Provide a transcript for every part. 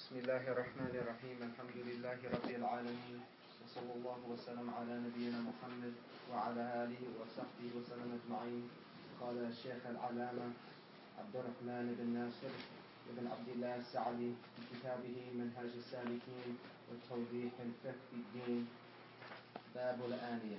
بسم الله الرحمن الرحيم. الحمد لله رب العالمين، وصلى الله وسلم على نبينا محمد وعلى آله وصحبه وسلم أجمعين. قال الشيخ العلامة عبد الرحمن بن ناصر بن عبد الله السعدي في كتابه منهج السالكين وتوضيح الفقه في الدين: باب الآنية.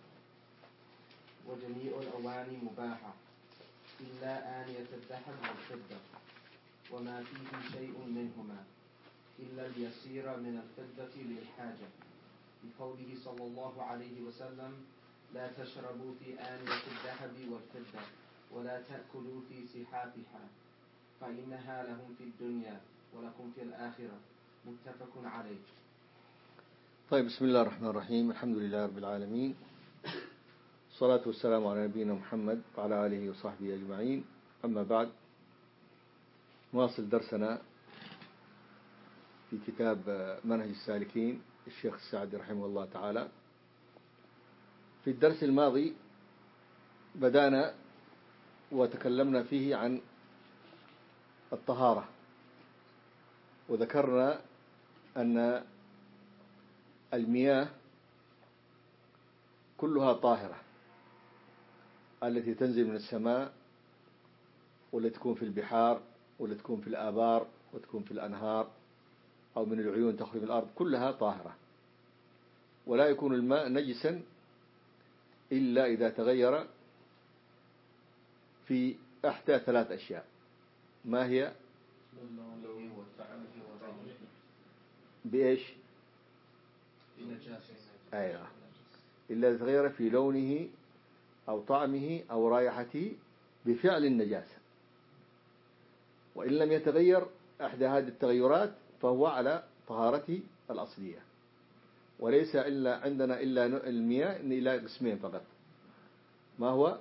وجميع الأواني مباحة إلا آنية الذهب والفضة، وما فيه شيء منهما إلا اليسير من الفضة للحاجة، بقوله صلى الله عليه وسلم: لا تشربوا في آنية الذهب والفضة ولا تأكلوا في سحافها فإنها لهم في الدنيا ولكم في الآخرة. متفق عليه. طيب، بسم الله الرحمن الرحيم. الحمد لله رب العالمين، الصلاة والسلام على نبينا محمد وعلى آله وصحبه أجمعين. أما بعد، نواصل درسنا في كتاب منهج السالكين الشيخ السعدي رحمه الله تعالى. في الدرس الماضي بدأنا وتكلمنا فيه عن الطهارة، وذكرنا أن المياه كلها طاهرة، التي تنزل من السماء والتي تكون في البحار والتي تكون في الآبار وتكون في الأنهار أو من العيون تخرج من الأرض، كلها طاهرة. ولا يكون الماء نجسا إلا إذا تغير في إحدى ثلاث أشياء. ما هي؟ بإيش؟ أيوة، إلا إذا تغير في لونه أو طعمه أو رائحته بفعل النجاسة. وإن لم يتغير إحدى هذه التغيرات فهو على طهارته الأصلية. وليس إلا عندنا إلا المياه إلى قسمين فقط. ما هو؟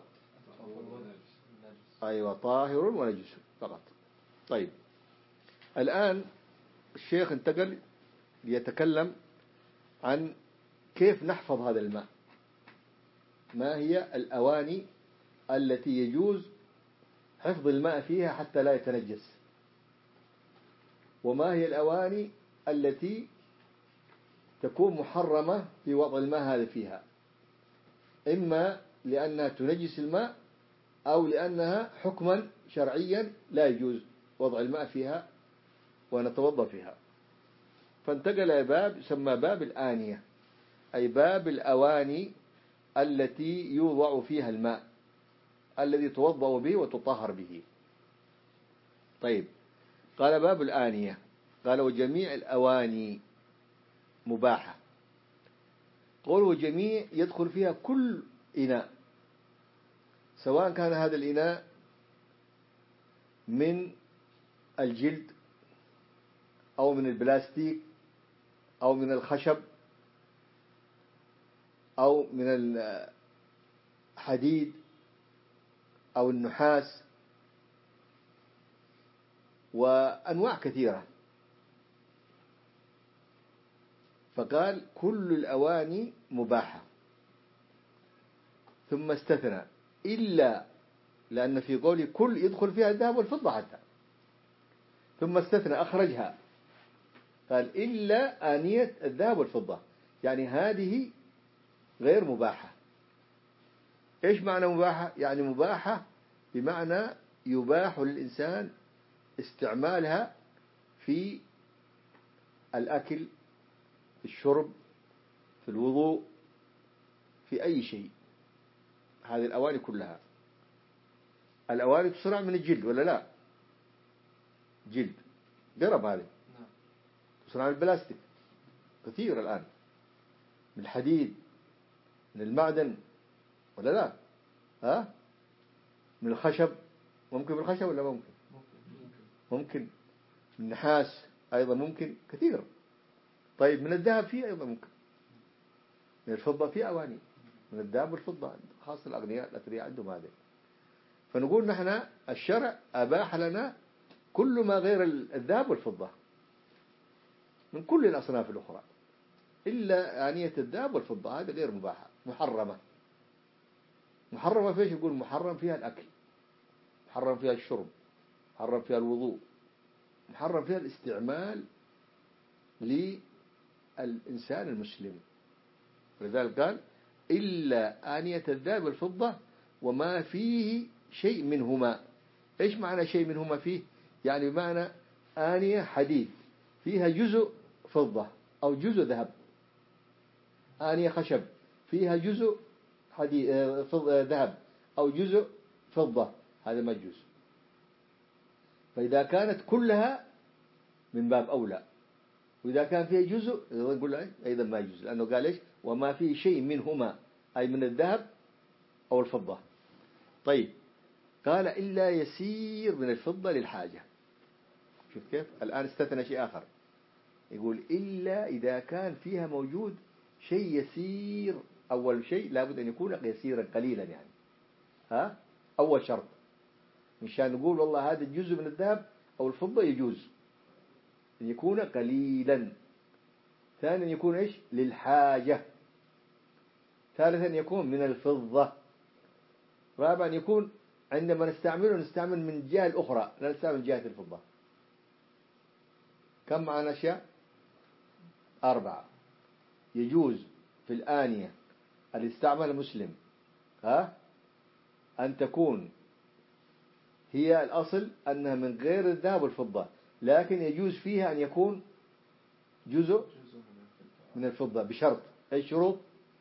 أيوة، طاهر ونجس فقط. طيب، الآن الشيخ انتقل ليتكلم عن كيف نحفظ هذا الماء. ما هي الأواني التي يجوز حفظ الماء فيها حتى لا يتنجس؟ وما هي الأواني التي تكون محرمة في وضع الماء هذا فيها، إما لأنها تنجس الماء أو لأنها حكما شرعيا لا يجوز وضع الماء فيها ونتوضأ فيها. فانتقل إلى باب يسمى باب الآنية، أي باب الأواني التي يوضع فيها الماء الذي توضأ به وتطهر به. طيب، قال باب الآنية، قال وجميع الأواني مباحة. قوله جميع يدخل فيها كل إناء، سواء كان هذا الإناء من الجلد أو من البلاستيك أو من الخشب أو من الحديد أو النحاس وأنواع كثيرة. فقال كل الأواني مباحة، ثم استثنى إلا، لأن في قوله كل يدخل فيها الذهب والفضة حتى، ثم استثنى أخرجها، قال إلا آنية الذهب والفضة، يعني هذه غير مباحة. إيش معنى مباحة؟ يعني مباحة بمعنى يباح للإنسان استعمالها في الأكل، في الشرب، في الوضوء، في أي شيء. هذه الأواني كلها. الأواني تصنع من الجلد ولا لا؟ جلد قرب، هذه تصنع من البلاستيك كثير الآن، من الحديد، من المعدن ولا لا؟ ها؟ من الخشب، ممكن بالخشب ولا ممكن؟ ممكن. من النحاس أيضا ممكن، كثير. طيب، من الذهب فيه أيضا ممكن، من الفضة فيه أواني، من الذهب والفضة خاصة الأغنياء الأثرياء عندهم هذا. فنقول نحن الشرع أباح لنا كل ما غير الذهب والفضة من كل الأصناف الأخرى، إلا آنية الذهب والفضة، هذا غير مباحة، محرمة. محرمة فيش؟ يقول محرم فيها الأكل، محرم فيها الشرب، محرم فيها الوضوء، محرم فيها الاستعمال للإنسان المسلم. ولذلك قال إلا آنية الذهب والفضة وما فيه شيء منهما. إيش معنى شيء منهما فيه؟ يعني بمعنى آنية حديد فيها جزء فضة أو جزء ذهب، آنية خشب فيها جزء حديد ذهب أو جزء فضة، هذا ما يجوز. فإذا كانت كلها من باب أولى، وإذا كان فيها جزء نقول أيضا ما يجوز، لأنه قال إيش؟ وما فيه شيء منهما، أي من الذهب أو الفضة. طيب قال إلا يسير من الفضة للحاجة. شوف كيف الآن استثنى شيء آخر، يقول إلا إذا كان فيها موجود شيء يسير. أول شيء لابد أن يكون يسيرا قليلا، يعني أول شرط مشان نقول والله هذا الجزء من الذهب أو الفضة يجوز أن يكون قليلا. ثانيا يكون إيش؟ للحاجة. ثالثا يكون من الفضة. رابعا يكون عندما نستعمل من الجهة الأخرى، لا نستعمل من جهة الفضة. كم معنا أشياء؟ 4. يجوز في الآنية اللي استعمل المسلم أن تكون هي الأصل أنها من غير الذهب والفضة، لكن يجوز فيها أن يكون جزء من الفضة بشرط. أي شروط؟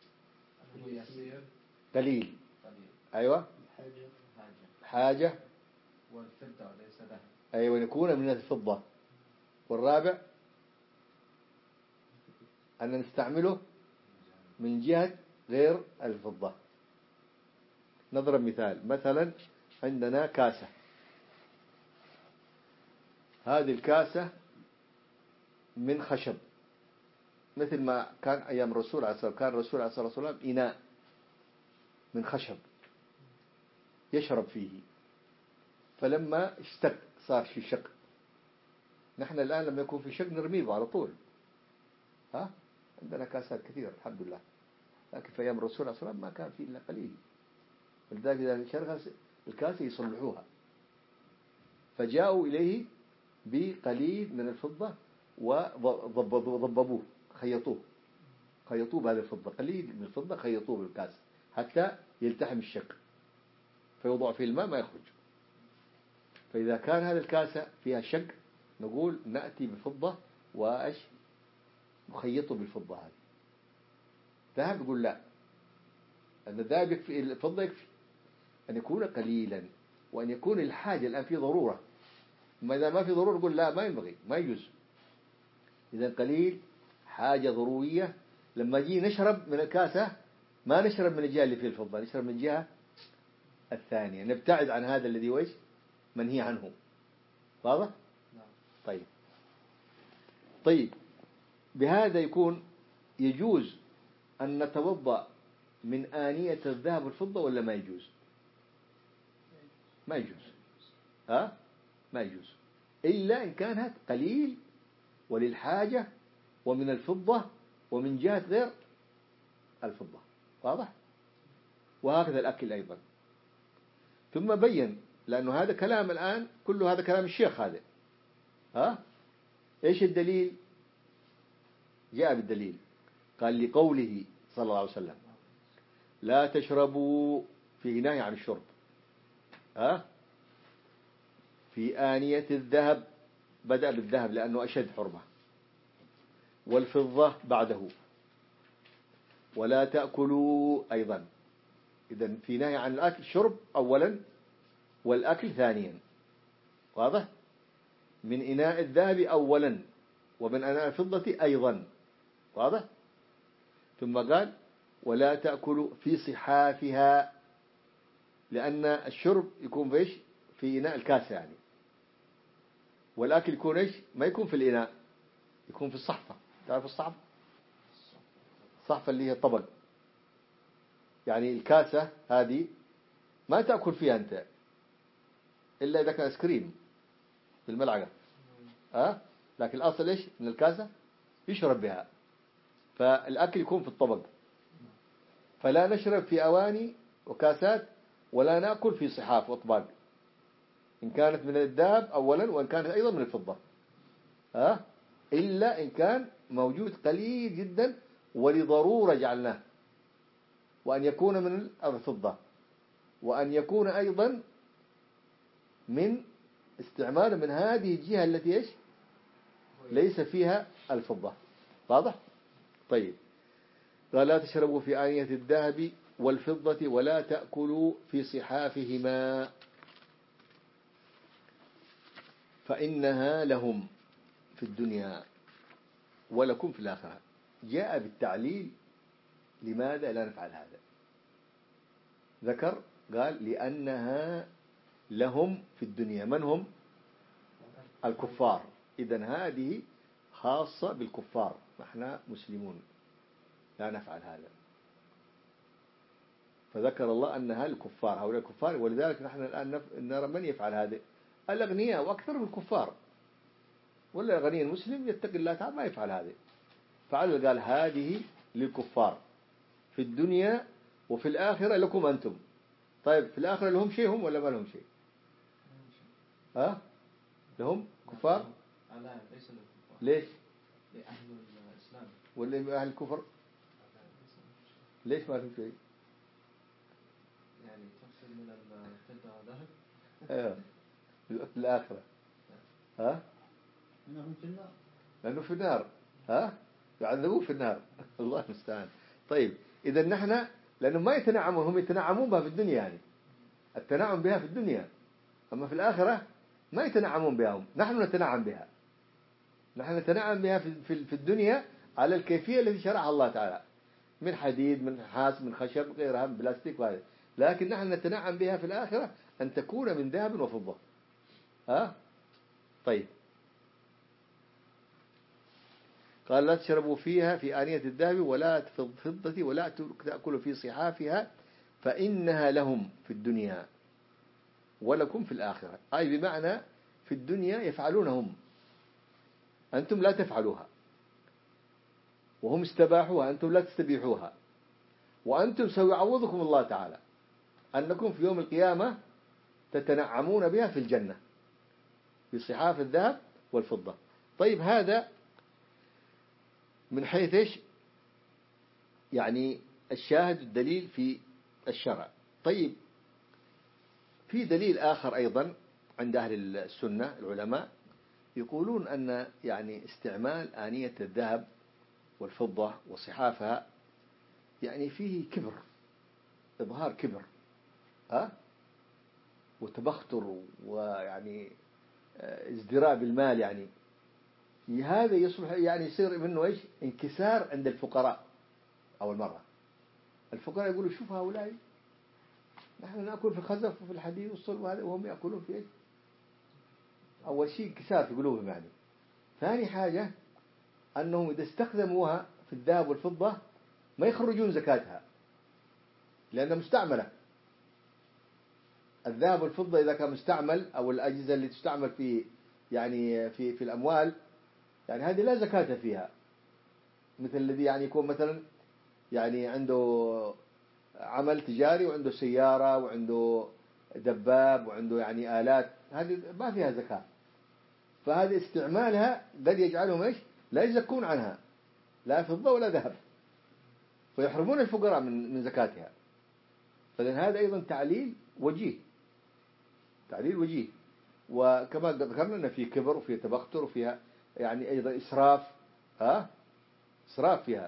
قليل. أيوة. حاجة. والفضة ليس ذهب. أيوة يكون من الفضة. والرابع أن نستعمله من جهة غير الفضة. نضرب مثال، مثلا عندنا كاسة، هذه الكاسة من خشب، مثل ما كان أيام الرسول عليه الصلاة والسلام، كان الرسول عليه الصلاة والسلام إناء من خشب يشرب فيه، فلما اشتق صار في شق. نحن الآن لما يكون في شق نرميه على طول، عندنا كاسات كثيرة الحمد لله، لكن في أيام الرسول عليه الصلاة والسلام ما كان فيه إلا قليل، ولذلك إذا شرخ الكاسة يصلحوها، فجاءوا إليه بقليل من الفضة وضببوه، خيطوه بهذه الفضة، قليل من الفضة خيطوه بالكاس حتى يلتحم الشق، فيوضع في الماء ما يخرج. فإذا كان هذه الكاسة فيها شق نقول نأتي بفضة وإيش نخيطه بالفضة هذه. ذهب يقول لا، أن الذهب يكفي، الفضة يكفي أن يكون قليلا وأن يكون الحاجة الآن في ضرورة. أما إذا ما في ضرورة نقول لا، ما ينبغي، ما يجوز. إذا قليل حاجة ضرورية، لما جي نشرب من الكاسة ما نشرب من الجهة اللي فيه الفضة، نشرب من الجهة الثانية، نبتعد عن هذا الذي ويش منهي عنه. واضح؟ طيب بهذا يكون يجوز أن نتوضأ من آنية الذهب والفضة ولا ما يجوز؟ ما يجوز. ما يجوز إلا إن كانت قليل وللحاجة ومن الفضة ومن جهة غير الفضة. واضح؟ وهكذا الأكل أيضا. ثم بين، لأنه هذا كلام الآن كله هذا كلام الشيخ هذا. إيش الدليل؟ جاء بالدليل، قال لقوله صلى الله عليه وسلم لا تشربوا، في نهي عن الشرب في آنية الذهب، بدأ بالذهب لأنه أشد حرمة، والفضة بعده، ولا تأكلوا أيضا. إذن في نهي عن الأكل، الشرب أولا والأكل ثانيا. واضح؟ من إناء الذهب أولا ومن إناء الفضة أيضا. واضح؟ ثم قال ولا تأكلوا في صحافها، لأن الشرب يكون فيش في إناء الكاسة يعني، والأكل يكون إيش ما يكون في الإناء، يكون في الصحفة. تعرف الصحفة؟ الصحفة اللي هي طبق، يعني الكاسة هذه ما تأكل فيها أنت إلا إذا كان اسكريم بالملعقة، لكن الأصل إيش من الكاسة يشرب بها، فالأكل يكون في الطبق، فلا نشرب في أواني وكاسات ولا نأكل في صحاف وأطباق، إن كانت من الذهب أولا وإن كانت أيضا من الفضة، إلا إن كان موجود قليل جدا ولضرورة جعلناه، وأن يكون من الفضة، وأن يكون أيضا من استعمال من هذه الجهة التي إيش ليس فيها الفضة. واضح؟ طيب، قال لا تشربوا في آنية الذهب والفضة ولا تأكلوا في صحافهما فإنها لهم في الدنيا ولكم في الآخرة. جاء بالتعليل لماذا لا نفعل هذا. ذكر قال لأنها لهم في الدنيا. من هم؟ الكفار. إذن هذه خاصة بالكفار، نحن مسلمون لا نفعل هذا. فذكر الله أنها الكفار، هؤلاء الكفار، ولذلك نحن الآن نرى من يفعل هذا؟ الأغنياء، وأكثر من الكفار. ولا الغني المسلم يتقي الله تعالى ما يفعل هذا. فعل قال هذه للكفار في الدنيا وفي الآخرة لكم أنتم. طيب في الآخرة لهم شيء هم ولا ما لهم شيء؟ ها؟ لهم كفار؟ لا، ليس للكفار. ليش؟ لأهل الإسلام. ولا أهل الكفر؟ ليش ما لهم شيء؟ يعني تفصل من الفضة ذهب. ايوه في الآخرة. ها؟ إنهم في النار. لأنه في النار. ها؟ يعذبوه في النار. الله المستعان. طيب إذا نحن لأنه ما يتنعمون، هم يتنعمون بها في الدنيا، يعني التنعم بها في الدنيا، أما في الآخرة ما يتنعمون بها هم. نحن نتنعم بها. نحن نتنعم بها في الدنيا على الكيفية التي شرعها الله تعالى، من حديد، من نحاس، من خشب، غيرها من بلاستيك وهذا. لكن نحن نتنعم بها في الآخرة أن تكون من ذهب وفضة. ها؟ طيب، قال لا تشربوا فيها في آنية الذهب ولا في الفضة ولا تأكلوا في صحافها فإنها لهم في الدنيا ولكم في الآخرة. أي بمعنى في الدنيا يفعلونهم، أنتم لا تفعلوها، وهم استباحوها أنتم لا تستبيحوها، وأنتم سيعوضكم الله تعالى أنكم في يوم القيامة تتنعمون بها في الجنة في صحاف الذهب والفضة. طيب هذا من حيث إيش؟ يعني الشاهد الدليل في الشرع. طيب في دليل آخر أيضا عند أهل السنة العلماء يقولون أن يعني استعمال آنية الذهب والفضة وصحافها يعني فيه كبر، إظهار كبر، وتبختر، ويعني ازدراء بالمال. يعني هذا يصبح يعني يصير منه إيش؟ انكسار عند الفقراء. أول مرة الفقراء يقولوا شوف هؤلاء نحن نأكل في الخزف وفي الحديد والصلب وهم يأكلون في إيش؟ أول شيء انكسار في قلوبهم يعني. ثاني حاجة أنهم إذا استخدموها في الذهب والفضة ما يخرجون زكاتها لأنها مستعملة. الذهب والفضة إذا كان مستعمل، أو الأجهزة اللي تستعمل في يعني في الأموال، يعني هذه لا زكاة فيها. مثل الذي يعني يكون مثلا يعني عنده عمل تجاري وعنده سيارة وعنده دباب وعنده يعني آلات، هذه ما فيها زكاة. فهذه استعمالها قد يجعلهم إيش؟ لا يزكون عنها لا فضة ولا ذهب، ويحرمون الفقراء من زكاتها. فلأن هذا أيضا تعليل وجيه، تعليل وجيه. وكما ذكرنا أن في كبر وفي تبختر وفيها يعني أيضا إسراف، إسراف فيها،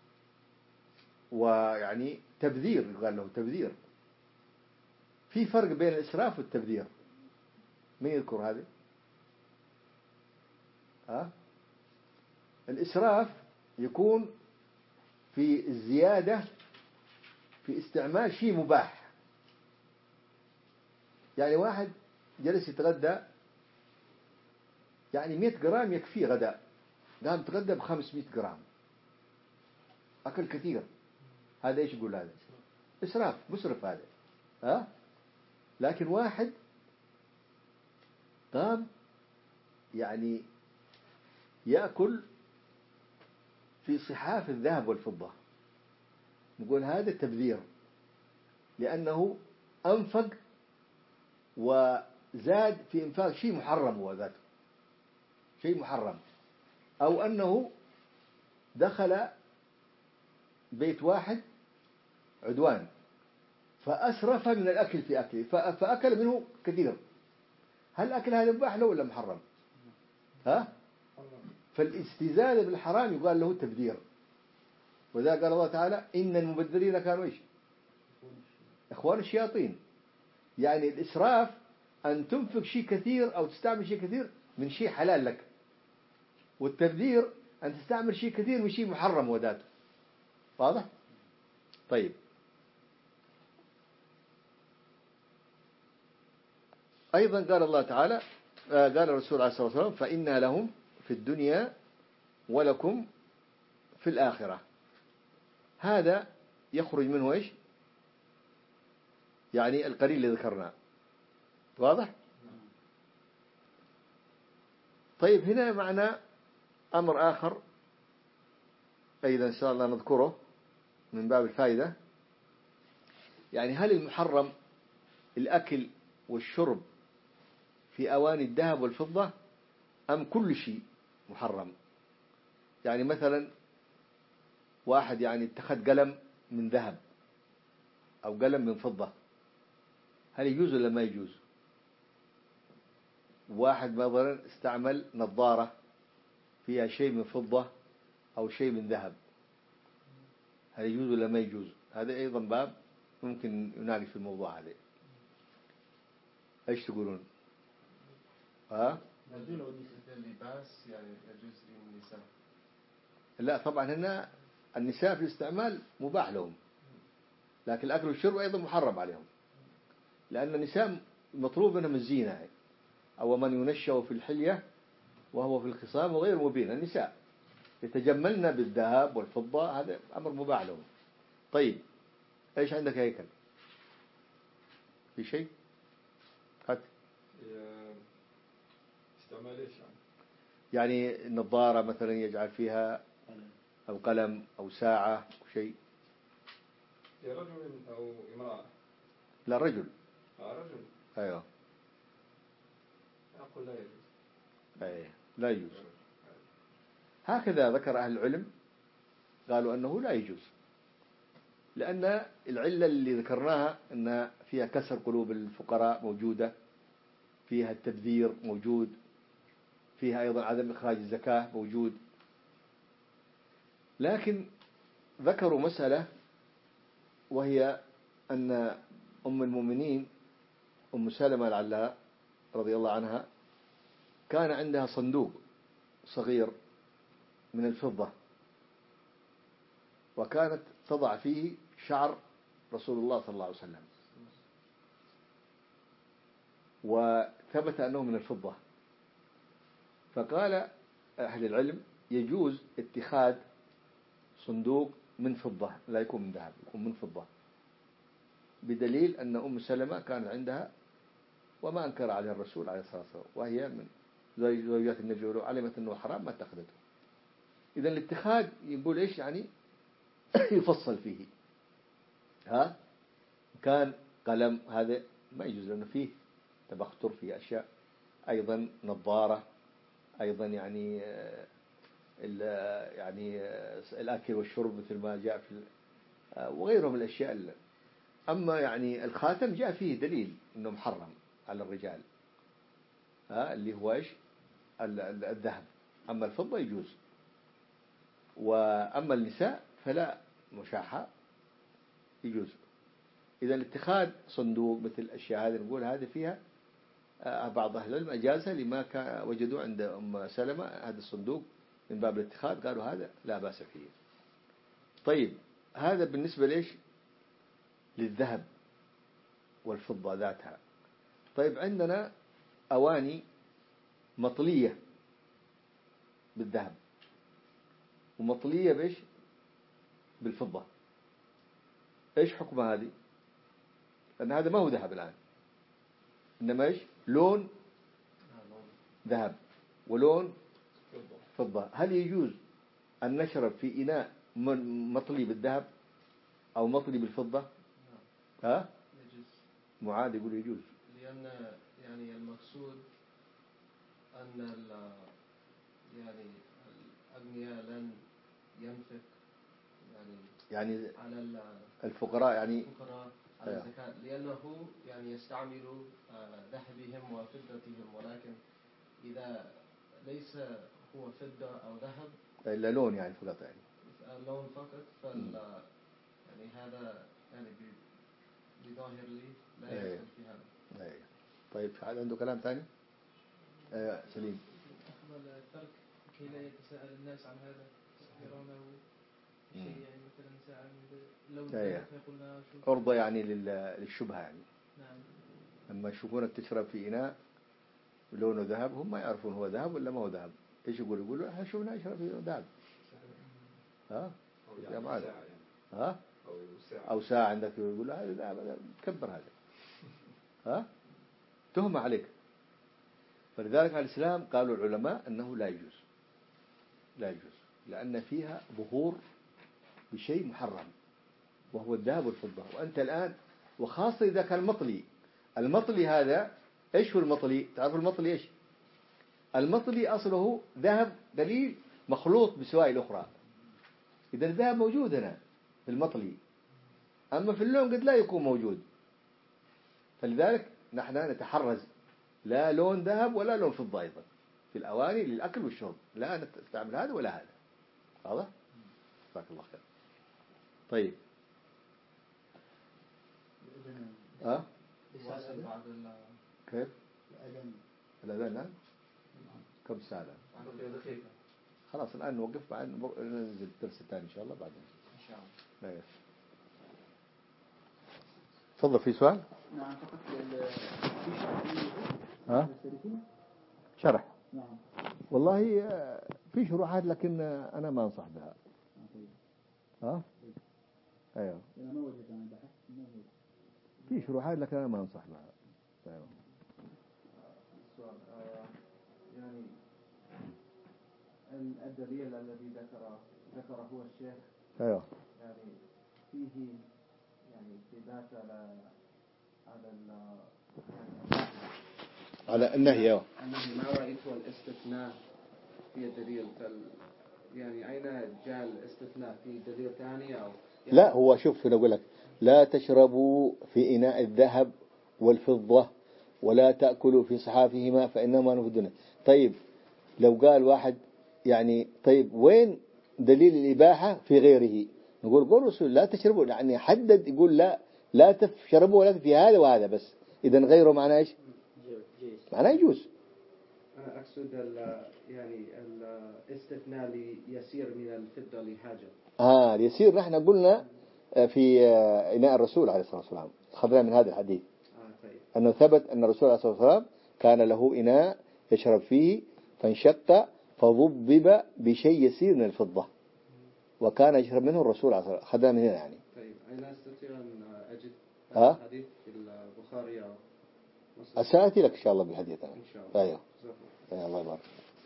ويعني تبذير، قال له تبذير. في فرق بين الإسراف والتبذير، من يذكر هذا؟ الإسراف يكون في الزيادة في استعمال شيء مباح. يعني واحد جلس يتغدى يعني 100 جرام يكفيه غداء، قام تغدى ب500 جرام، أكل كثير. هذا إيش يقول؟ هذا إسراف، مسرف هذا. لكن واحد قام يعني يأكل في صحاف الذهب والفضة، نقول هذا تبذير، لأنه أنفق وزاد في إنفاق شيء محرم، هو ذاته شيء محرم. أو أنه دخل بيت واحد عدوان فأسرف من الأكل في أكله فأكل منه كثير، هل الأكل هذا مباح له ولا محرم؟ ها؟ فالاستزادة بالحرام يقال له تبذير. وذا قال الله تعالى إن المبذرين كانوا إيش؟ إخوان الشياطين. يعني الإسراف أن تنفق شيء كثير أو تستعمل شيء كثير من شيء حلال لك، والتبذير أن تستعمل شيء كثير من شيء محرم وذاته. واضح؟ طيب، أيضا قال الله تعالى قال الرسول عليه الصلاة والسلام فإن لهم في الدنيا ولكم في الآخرة. هذا يخرج منه إيش؟ يعني القليل اللي ذكرناه. واضح؟ طيب، هنا معنا أمر آخر أيضا إن شاء الله نذكره من باب الفائدة. يعني هل المحرم الأكل والشرب في أواني الذهب والفضة أم كل شيء محرم؟ يعني مثلا واحد يعني اتخذ قلم من ذهب أو قلم من فضة، هل يجوز ولا ما يجوز؟ واحد مثلا استعمل نظارة فيها شيء من فضة أو شيء من ذهب، هل يجوز ولا ما يجوز؟ هذا أيضا باب ممكن يناقش في الموضوع هذا. إيش تقولون؟ اللباس يعني يجوز للنساء؟ لا طبعا هنا النساء في الاستعمال مباح لهم، لكن الأكل والشرب أيضا محرم عليهم، لأن النساء مطلوب منهم الزينة، أو من ينشأ في الحلية وهو في الخصام وغير مبين. النساء يتجملن بالذهب والفضة، هذا أمر مباح لهم. طيب، إيش عندك هيكل؟ في شيء؟ هات. استعمال إيش يعني النظارة مثلا يجعل فيها أو قلم أو ساعة أو شيء. يا رجل أو امرأة؟ لا، رجل. رجل. أيوه. أقول لا يجوز. أيه، لا يجوز. هكذا ذكر أهل العلم، قالوا أنه لا يجوز، لأن العلة اللي ذكرناها أن فيها كسر قلوب الفقراء موجودة، فيها التبذير موجود، فيها أيضا عدم إخراج الزكاة موجود. لكن ذكروا مسألة، وهي أن أم المؤمنين أم سلمة العلاء رضي الله عنها كان عندها صندوق صغير من الفضة، وكانت تضع فيه شعر رسول الله صلى الله عليه وسلم، وثبت أنه من الفضة. فقال أهل العلم يجوز اتخاذ صندوق من فضة، لا يكون من ذهب، يكون من فضة، بدليل أن أم سلمة كان عندها وما أنكر عليها الرسول عليه الصلاة والسلام، وهي من زوجات النبي، ولو علمت أنه حرام ما اتخذته. إذا الاتخاذ يقول إيش يعني؟ يفصل فيه. كان قلم هذا ما يجوز، لأنه فيه تبختر، فيه أشياء. أيضا نظارة، أيضا يعني الأكل والشرب مثل ما جاء في وغيره من الأشياء. أما يعني الخاتم جاء فيه دليل أنه محرم على الرجال، اللي هو إيش؟ الذهب. أما الفضة يجوز، وأما النساء فلا مشاحة، يجوز. إذا الاتخاذ صندوق مثل الأشياء هذه نقول هذه فيها بعض أهل العلم أجازها لما وجدوا عند أم سلمة هذا الصندوق من باب الاتخاذ، قالوا هذا لا بأس فيه. طيب، هذا بالنسبة ليش؟ للذهب والفضة ذاتها. طيب، عندنا أواني مطلية بالذهب ومطلية بإيش؟ بالفضة. إيش حكم هذه؟ لأن هذا ما هو ذهب الآن، إنما إيش؟ لون ذهب ولون فضة. هل يجوز أن نشرب في إناء مطلي بالذهب أو مطلي بالفضة؟ يجوز. معاذ يقول يجوز، لأن يعني المقصود أن يعني الأغنياء لن ينفق يعني على الفقراء يعني الفقراء على الزكاة، لأنه يعني يستعمل ذهبهم وفضتهم، ولكن إذا ليس هو فضة أو ذهب إلا لون يعني فقط يعني لون فقط، يعني هذا يعني بظاهر لي لا يدخل في هذا. طيب عنده كلام ثاني؟ سليم. أفضل الترك كي لا يتساءل الناس عن هذا، يرونه شيء يعني مثلا ساعة لو قلنا أرضى يعني للشبهة يعني. نعم. لما يشوفونك تشرب في إناء لونه ذهب، هم ما يعرفون هو ذهب ولا ما هو ذهب. إيش يقولوا ها شوفنا يشرب في ذهب. ها؟ يا معلم. ها؟ أو ساعة عندك يقول هذا ذهب، كبر هذا. ها؟ تهمة عليك. فلذلك على الإسلام قالوا العلماء أنه لا يجوز، لا يجوز، لأن فيها ظهور بشيء محرم وهو الذهب والفضة. وأنت الآن وخاصة إذا كان المطلي هذا إيش هو المطلي؟ تعرف المطلي إيش؟ المطلي أصله ذهب دليل مخلوط بسوائل أخرى. إذا الذهب موجود هنا في المطلي، أما في اللون قد لا يكون موجود. فلذلك نحن نتحرز لا لون ذهب ولا لون فضة أيضا في الأواني للأكل والشرب، لا نستعمل هذا ولا هذا. واضح؟ جزاك الله خير. طيب كيف؟ الأذان كم ساعة؟ خلاص الآن نوقف، بعد ننزل الدرس الثاني إن شاء الله بعدين. إن شاء الله. تفضل. في سؤال؟ نعم فقط شرح. نعم والله في شروحات لكن أنا ما أنصح بها. أيوه أنا ما وجدت أنا بحثت في شروحات لكن أنا ما أنصح بها. أيوه. السؤال يعني الدليل الذي ذكره هو الشيخ أيوه يعني فيه يعني إثبات على النهي. أنه ما رأيت الاستثناء في الدليل، يعني أين جاء الاستثناء في دليل ثاني أو يعني لا هو شوف أقول لك لا تشربوا في إناء الذهب والفضة ولا تأكلوا في صحافهما فإنما نفدنا. طيب لو قال واحد يعني طيب وين دليل الإباحة في غيره؟ نقول قول رسول لا تشربوا، يعني حدد يقول لا تشربوا ولا في هذا وهذا بس. إذا غيره معناه إيش؟ معناه يجوز. أنا أقصد يعني الاستثناء ليسير من الفضة لحاجة. يسير نحن قلنا في إناء الرسول عليه الصلاة والسلام، أخذنا من هذا الحديث طيب. أنه ثبت أن الرسول عليه الصلاة والسلام كان له إناء يشرب فيه فانشق فضبب بشيء يسير من الفضة وكان يشرب منه الرسول عليه الصلاة والسلام. أخذنا من هنا يعني. طيب أين أستطيع أن أجد الحديث في البخاري أو مسلم؟ أسأتي لك إن شاء الله بالحديث. إن شاء الله. أيوه الله يبارك.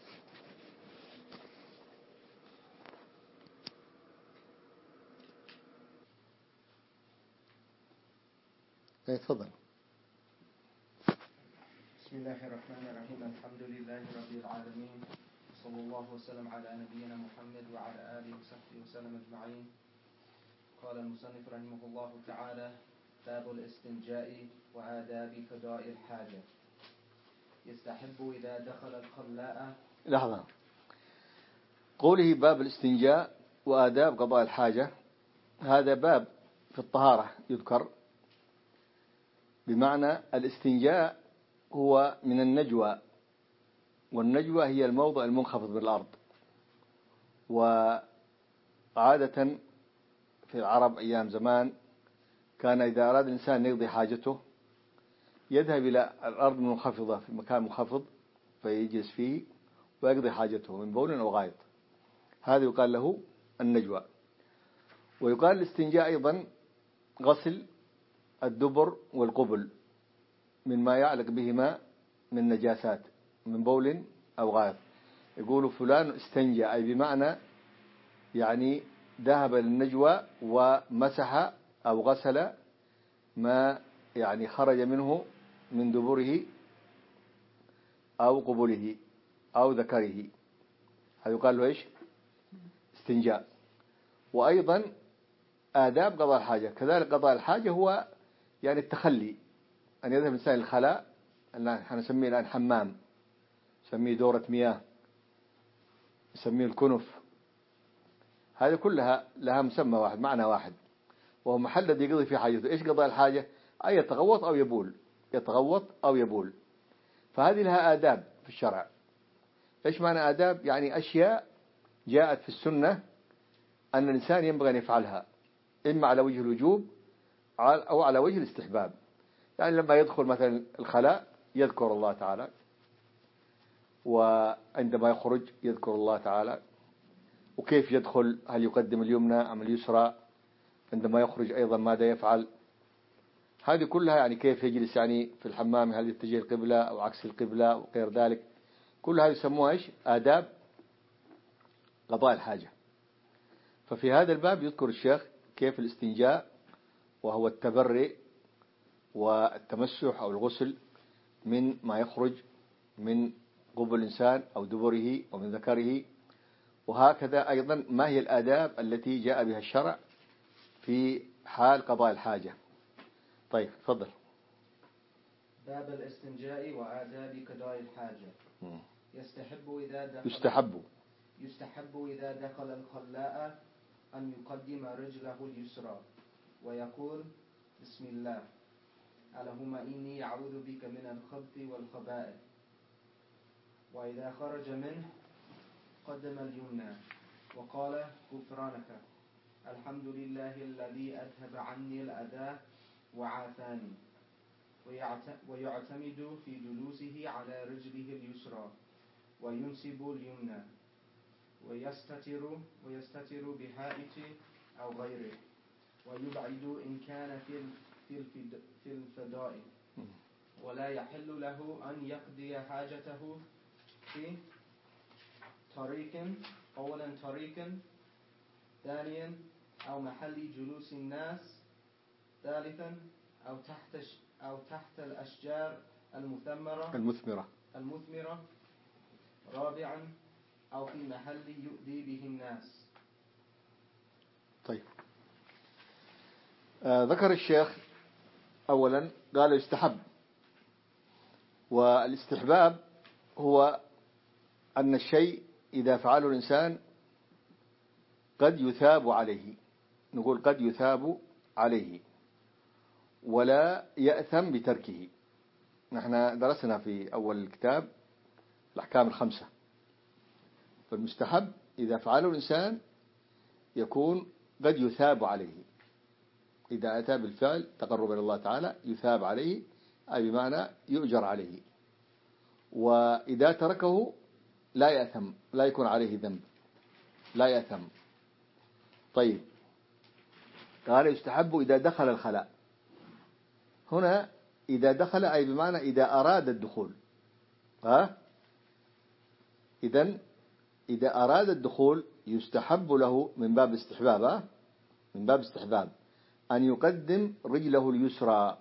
تفضل. بسم الله الرحمن الرحيم. الحمد لله رب العالمين، صلى الله وسلم على نبينا محمد وعلى آله وصحبه وسلم أجمعين. قال المصنف رحمه الله تعالى: باب الاستنجاء وآداب قضاء الحاجة. يستحب إذا دخل الخلاء. لحظة، قوله باب الاستنجاء وآداب قضاء الحاجة، هذا باب في الطهارة يذكر، بمعنى الاستنجاء هو من النجوى، والنجوى هي الموضع المنخفض بالأرض. وعادة في العرب أيام زمان كان إذا أراد الإنسان يقضي حاجته يذهب إلى الأرض المنخفضة في مكان منخفض فيجلس فيه ويقضي حاجته من بول أو غائط. هذا يقال له النجوى. ويقال الاستنجاء أيضا غسل الدبر والقبل مما يعلق بهما من نجاسات من بول أو غائط. يقول فلان استنجى، أي بمعنى يعني ذهب للنجوى ومسح أو غسل ما يعني خرج منه من دبره أو قبله أو ذكره. هذا يقال له إيش؟ استنجاء. وأيضا آداب قضاء الحاجة كذلك. قضاء الحاجة هو يعني التخلي، أن يذهب الإنسان الخلاء، نحن نسميه الآن حمام، نسميه دورة مياه، نسميه الكنف. هذه كلها لها مسمى واحد، معنى واحد، وهو محل الذي يقضي فيه حاجته. إيش قضاء الحاجة؟ أي يتغوط أو يبول، يتغوط أو يبول. فهذه لها آداب في الشرع. إيش معنى آداب؟ يعني أشياء جاءت في السنة أن الإنسان ينبغي أن يفعلها، إما على وجه الوجوب أو على وجه الاستحباب. يعني لما يدخل مثلا الخلاء يذكر الله تعالى، وعندما يخرج يذكر الله تعالى. وكيف يدخل؟ هل يقدم اليمنى أم اليسرى؟ عندما يخرج أيضا ماذا يفعل؟ هذه كلها يعني كيف يجلس يعني في الحمام، هل يتجه القبلة أو عكس القبلة وغير ذلك. كل هذه يسموها إيش؟ آداب قضاء الحاجة. ففي هذا الباب يذكر الشيخ كيف الاستنجاء، وهو التبرئ والتمسح أو الغسل من ما يخرج من قبل الإنسان أو دبره أو من ذكره. وهكذا أيضا ما هي الآداب التي جاء بها الشرع في حال قضاء الحاجة. طيب تفضل. باب الاستنجاء وآداب قضاء الحاجة. يستحب إذا دخل الخلاء أن يقدم رجله اليسرى ويقول بسم الله، اللهم إني أعوذ بك من الخبث والخبائث. وإذا خرج منه قدم اليمنى وقال غفرانك، الحمد لله الذي أذهب عني الأذى وعافاني. ويعتمد في جلوسه على رجله اليسرى وينسب اليمنى ويستتر بحائط أو غيره، ويبعد إن كان في الفضاء، ولا يحل له أن يقضي حاجته في طريق، أولا طريق، ثانيا أو محل جلوس الناس، ثالثا أو تحت الأشجار المثمرة، رابعا أو في محل يؤذي به الناس. طيب ذكر الشيخ أولا قال يستحب. والاستحباب هو أن الشيء إذا فعله الإنسان قد يثاب عليه، نقول قد يثاب عليه ولا يأثم بتركه. نحن درسنا في أول الكتاب الأحكام الخمسة. فالمستحب إذا فعله الإنسان يكون قد يثاب عليه، إذا أتى بالفعل تقرب إلى الله تعالى يثاب عليه، أي بمعنى يؤجر عليه. وإذا تركه لا يأثم، لا يكون عليه ذنب، لا يأثم. طيب قال يستحب إذا دخل الخلاء. هنا إذا دخل أي بمعنى إذا أراد الدخول. إذن إذا أراد الدخول يستحب له من باب استحباب، من باب استحباب أن يقدم رجله اليسرى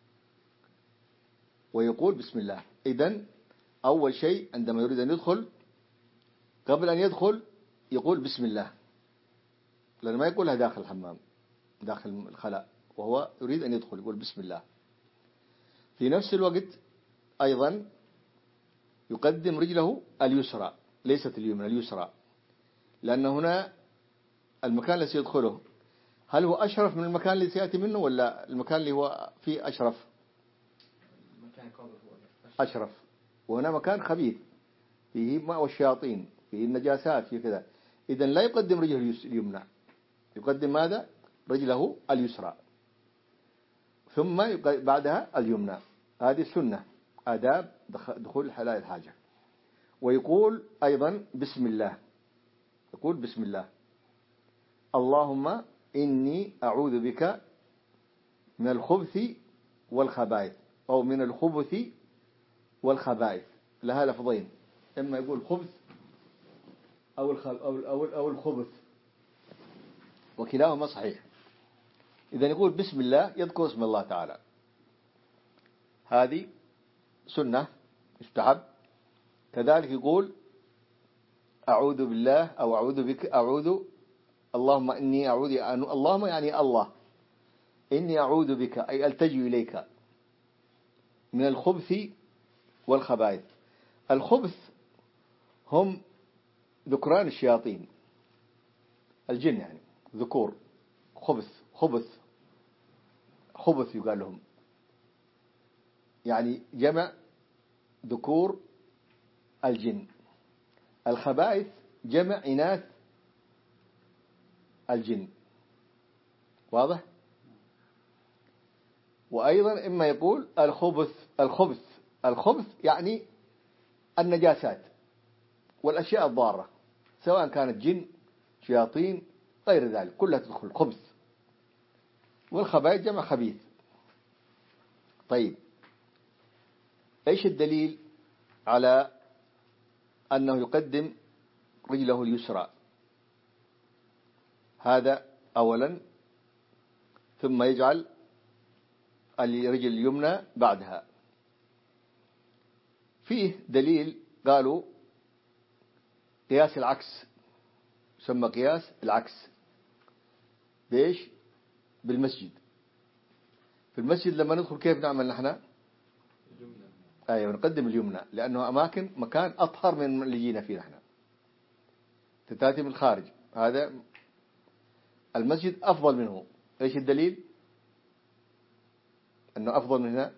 ويقول بسم الله. إذن أول شيء عندما يريد أن يدخل قبل أن يدخل يقول بسم الله، لأنه ما يقولها داخل الحمام داخل الخلاء، وهو يريد أن يدخل يقول بسم الله. في نفس الوقت أيضا يقدم رجله اليسرى، ليست اليمنى، اليسرى، لأن هنا المكان الذي يدخله هل هو أشرف من المكان الذي سيأتي منه، ولا المكان اللي هو فيه أشرف؟ المكان قبل هو أشرف، وهنا مكان خبيث فيه ماء والشياطين، فيه النجاسات، فيه كذا. إذن لا يقدم رجله اليمنى، يقدم ماذا؟ رجله اليسرى، ثم بعدها اليمنى. هذه السنة، آداب دخول الحلال الحاجة. ويقول أيضا بسم الله، يقول بسم الله، اللهم إني أعوذ بك من الخبث والخبائث، أو من الخبث والخبائث، لها لفظين، إما يقول خبث أو الخبث، وكلاهما صحيح. إذا يقول بسم الله يذكر اسم الله تعالى، هذه سنة يستحب. كذلك يقول أعوذ بالله أو أعوذ بك، أعوذ اللهم إني أعوذ اللهم يعني الله إني أعوذ بك أي ألتجئ إليك من الخبث والخبائث. الخبث هم ذكران الشياطين، الجن يعني ذكور، خبث يقال لهم، يعني جمع ذكور الجن. الخبائث جمع إناث الجن، واضح؟ وأيضا إما يقول الخبث يعني النجاسات والأشياء الضارة، سواء كانت جن شياطين غير ذلك كلها تدخل خبث. والخبائث جمع خبيث. طيب إيش الدليل على أنه يقدم رجله اليسرى؟ هذا أولا، ثم يجعل الرجل اليمنى بعدها. فيه دليل قالوا قياس العكس، يسمى قياس العكس. بإيش؟ بالمسجد. في المسجد لما ندخل كيف نعمل نحن؟ أيوة، نقدم اليمنى، لأنه مكان أطهر من اللي جينا فيه نحن. تتاتي من الخارج، هذا المسجد أفضل منه. إيش الدليل؟ أنه أفضل من هنا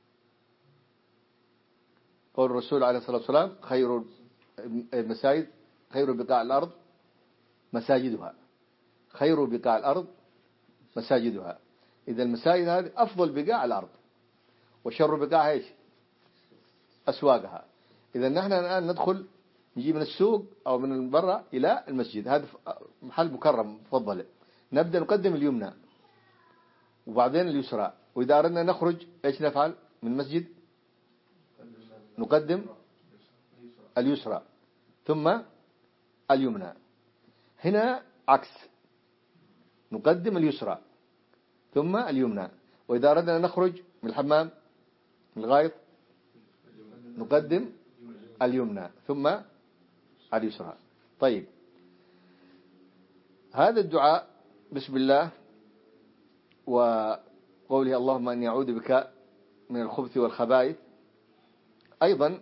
قول الرسول عليه الصلاة والسلام خير المساجد خير بقاع الأرض مساجدها، خير بقاع الأرض مساجدها. إذا المساجد هذه أفضل بقاع الأرض، وشر بقاعها إيش؟ أسواقها. إذا نحن الآن ندخل نجي من السوق أو من برا إلى المسجد، هذا محل مكرم مفضل، نبدأ نقدم اليمنى وبعدين اليسرى. وإذا أردنا نخرج إيش نفعل من المسجد؟ نقدم اليسرى ثم اليمنى. هنا عكس، نقدم اليسرى ثم اليمنى. وإذا أردنا نخرج من الحمام من الغائط نقدم اليمنى ثم اليسرى. طيب هذا الدعاء بسم الله وقوله اللهم أني أعوذ بك من الخبث والخبائث، أيضا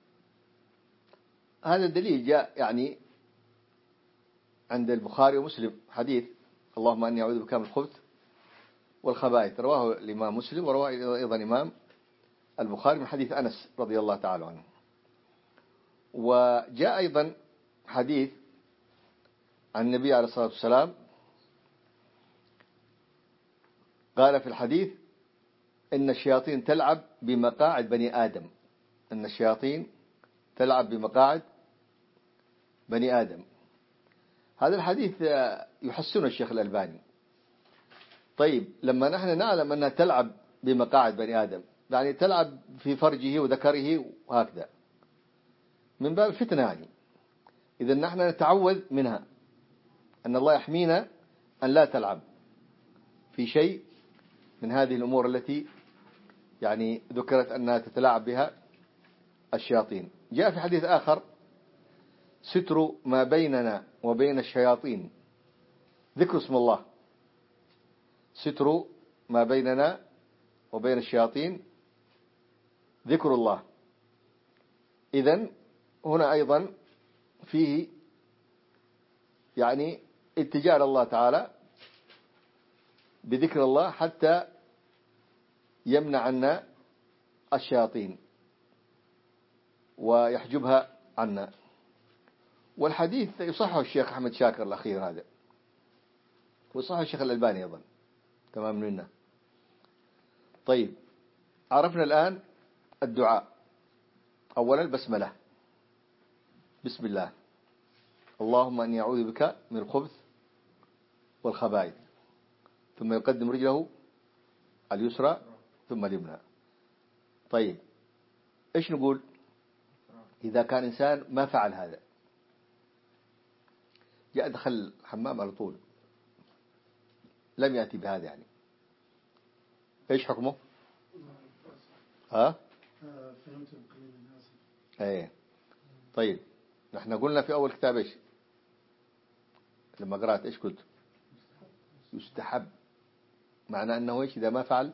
هذا الدليل جاء يعني عند البخاري ومسلم حديث اللهم أني أعوذ بك من الخبث والخبائث، رواه الإمام مسلم ورواه أيضا الإمام البخاري من حديث أنس رضي الله تعالى عنه. وجاء أيضا حديث عن النبي عليه الصلاة والسلام قال في الحديث إن الشياطين تلعب بمقاعد بني آدم، إن الشياطين تلعب بمقاعد بني آدم. هذا الحديث يحسنه الشيخ الألباني. طيب لما نحن نعلم أنها تلعب بمقاعد بني آدم، يعني تلعب في فرجه وذكره وهكذا من باب الفتنة يعني، إذا نحن نتعوذ منها أن الله يحمينا أن لا تلعب في شيء من هذه الأمور التي يعني ذكرت أنها تتلاعب بها الشياطين. جاء في حديث آخر ستر ما بيننا وبين الشياطين ذكر اسم الله، ستر ما بيننا وبين الشياطين ذكر الله. إذن هنا أيضا فيه يعني اتجاه الله تعالى بذكر الله حتى يمنع عنا الشياطين ويحجبها عنا. والحديث يصحه الشيخ أحمد شاكر الأخير هذا، ويصحه الشيخ الألباني أيضا تمام منه. طيب عرفنا الآن الدعاء. أولا البسملة، بسم الله اللهم أني أعوذ بك من الخبث والخبائث، ثم يقدم رجله اليسرى ثم اليمنى. طيب إيش نقول إذا كان إنسان ما فعل هذا، جاء دخل الحمام على طول لم يأتي بهذا، يعني إيش حكمه؟ فهمت قليلا آسف. ايه طيب نحن قلنا في أول كتاب إيش لما قرأت إيش قلت؟ يستحب، معنى أنه إيش إذا ما فعل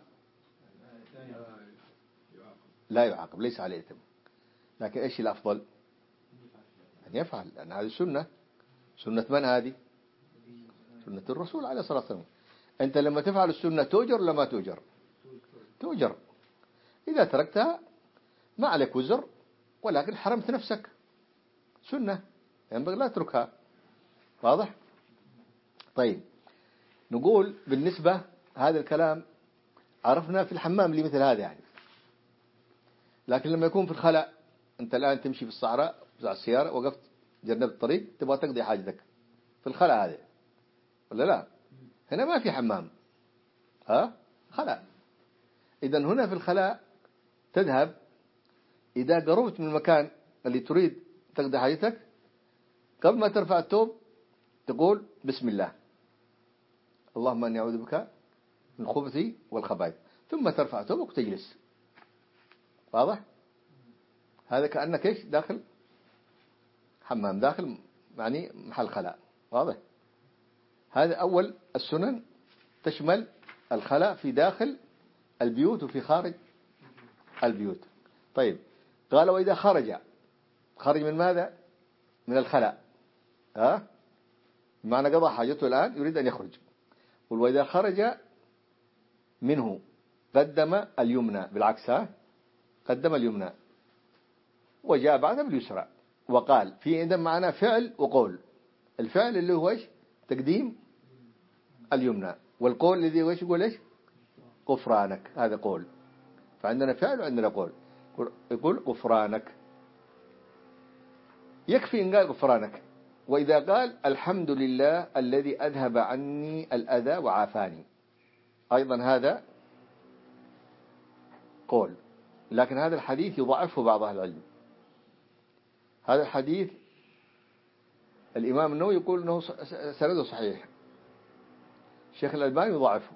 لا يعاقب، ليس عليه إثم. لكن إيش الأفضل؟ أن يفعل، لأن هذه السنة. سنة من هذه؟ سنة الرسول عليه الصلاة والسلام. أنت لما تفعل السنة تؤجر ولا ما تؤجر؟ تؤجر. إذا تركتها ما عليك وزر، ولكن حرمت نفسك. سنة ينبغي لا تتركها. واضح؟ طيب، نقول بالنسبة هذا الكلام عرفنا في الحمام لمثل هذا يعني. لكن لما يكون في الخلاء، أنت الآن تمشي في الصحراء على السيارة، وقفت جنب الطريق تبغى تقضي حاجتك في الخلاء هذا ولا لا؟ هنا ما في حمام، خلاء. إذن هنا في الخلاء تذهب، إذا قربت من المكان اللي تريد تقضي حاجتك، قبل ما ترفع الثوب تقول بسم الله، اللهم أني أعوذ بك من الخبث والخبائث، ثم ترفع ثوبك وتجلس. واضح؟ هذا كأنك إيش داخل حمام، داخل يعني محل خلاء. واضح؟ هذا أول السنن، تشمل الخلاء في داخل البيوت وفي خارج البيوت. طيب، قال وإذا خرج من ماذا؟ من الخلاء، معنى قضى حاجته الآن يريد أن يخرج. وإذا خرج منه قدم اليمنى، بالعكس، قدم اليمنى وجاء بعدها باليسرى. وقال في إذن معنا فعل وقول. الفعل اللي هو إيش؟ تقديم اليمنى، والقول الذي هو إيش؟ يقول إيش؟ غفرانك. هذا قول. فعندنا فعل وعندنا قول. يقول غفرانك، يكفي إن قال غفرانك. وإذا قال الحمد لله الذي أذهب عني الأذى وعافاني، أيضا هذا قول. لكن هذا الحديث يضعفه بعض أهل العلم. هذا الحديث الإمام النووي يقول أنه سنده صحيح، الشيخ الألباني يضعفه.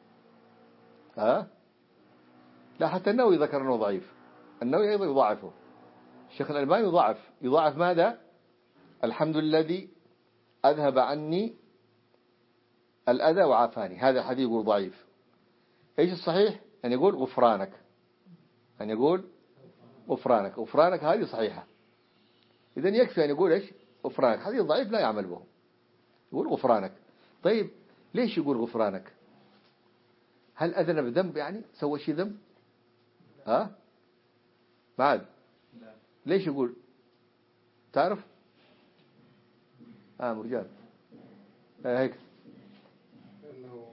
لا، حتى النووي ذكر أنه ضعيف، النووي أيضا يضعفه. الشيخ الألباني يضعف ماذا؟ الحمد لله الذي أذهب عني الأذى وعافاني، هذا الحديث يقول ضعيف. إيش الصحيح؟ أن يقول غفرانك، أن يقول غفرانك هذه صحيحة. إذن يكفي أن يقول إيش؟ غفرانك. حديث ضعيف لا يعمل به، يقول غفرانك. طيب، ليش يقول غفرانك؟ هل أذنب ذنب يعني؟ سوى شيء ذنب؟ بعد ليش يقول؟ تعرف؟ مرجان هيك أنه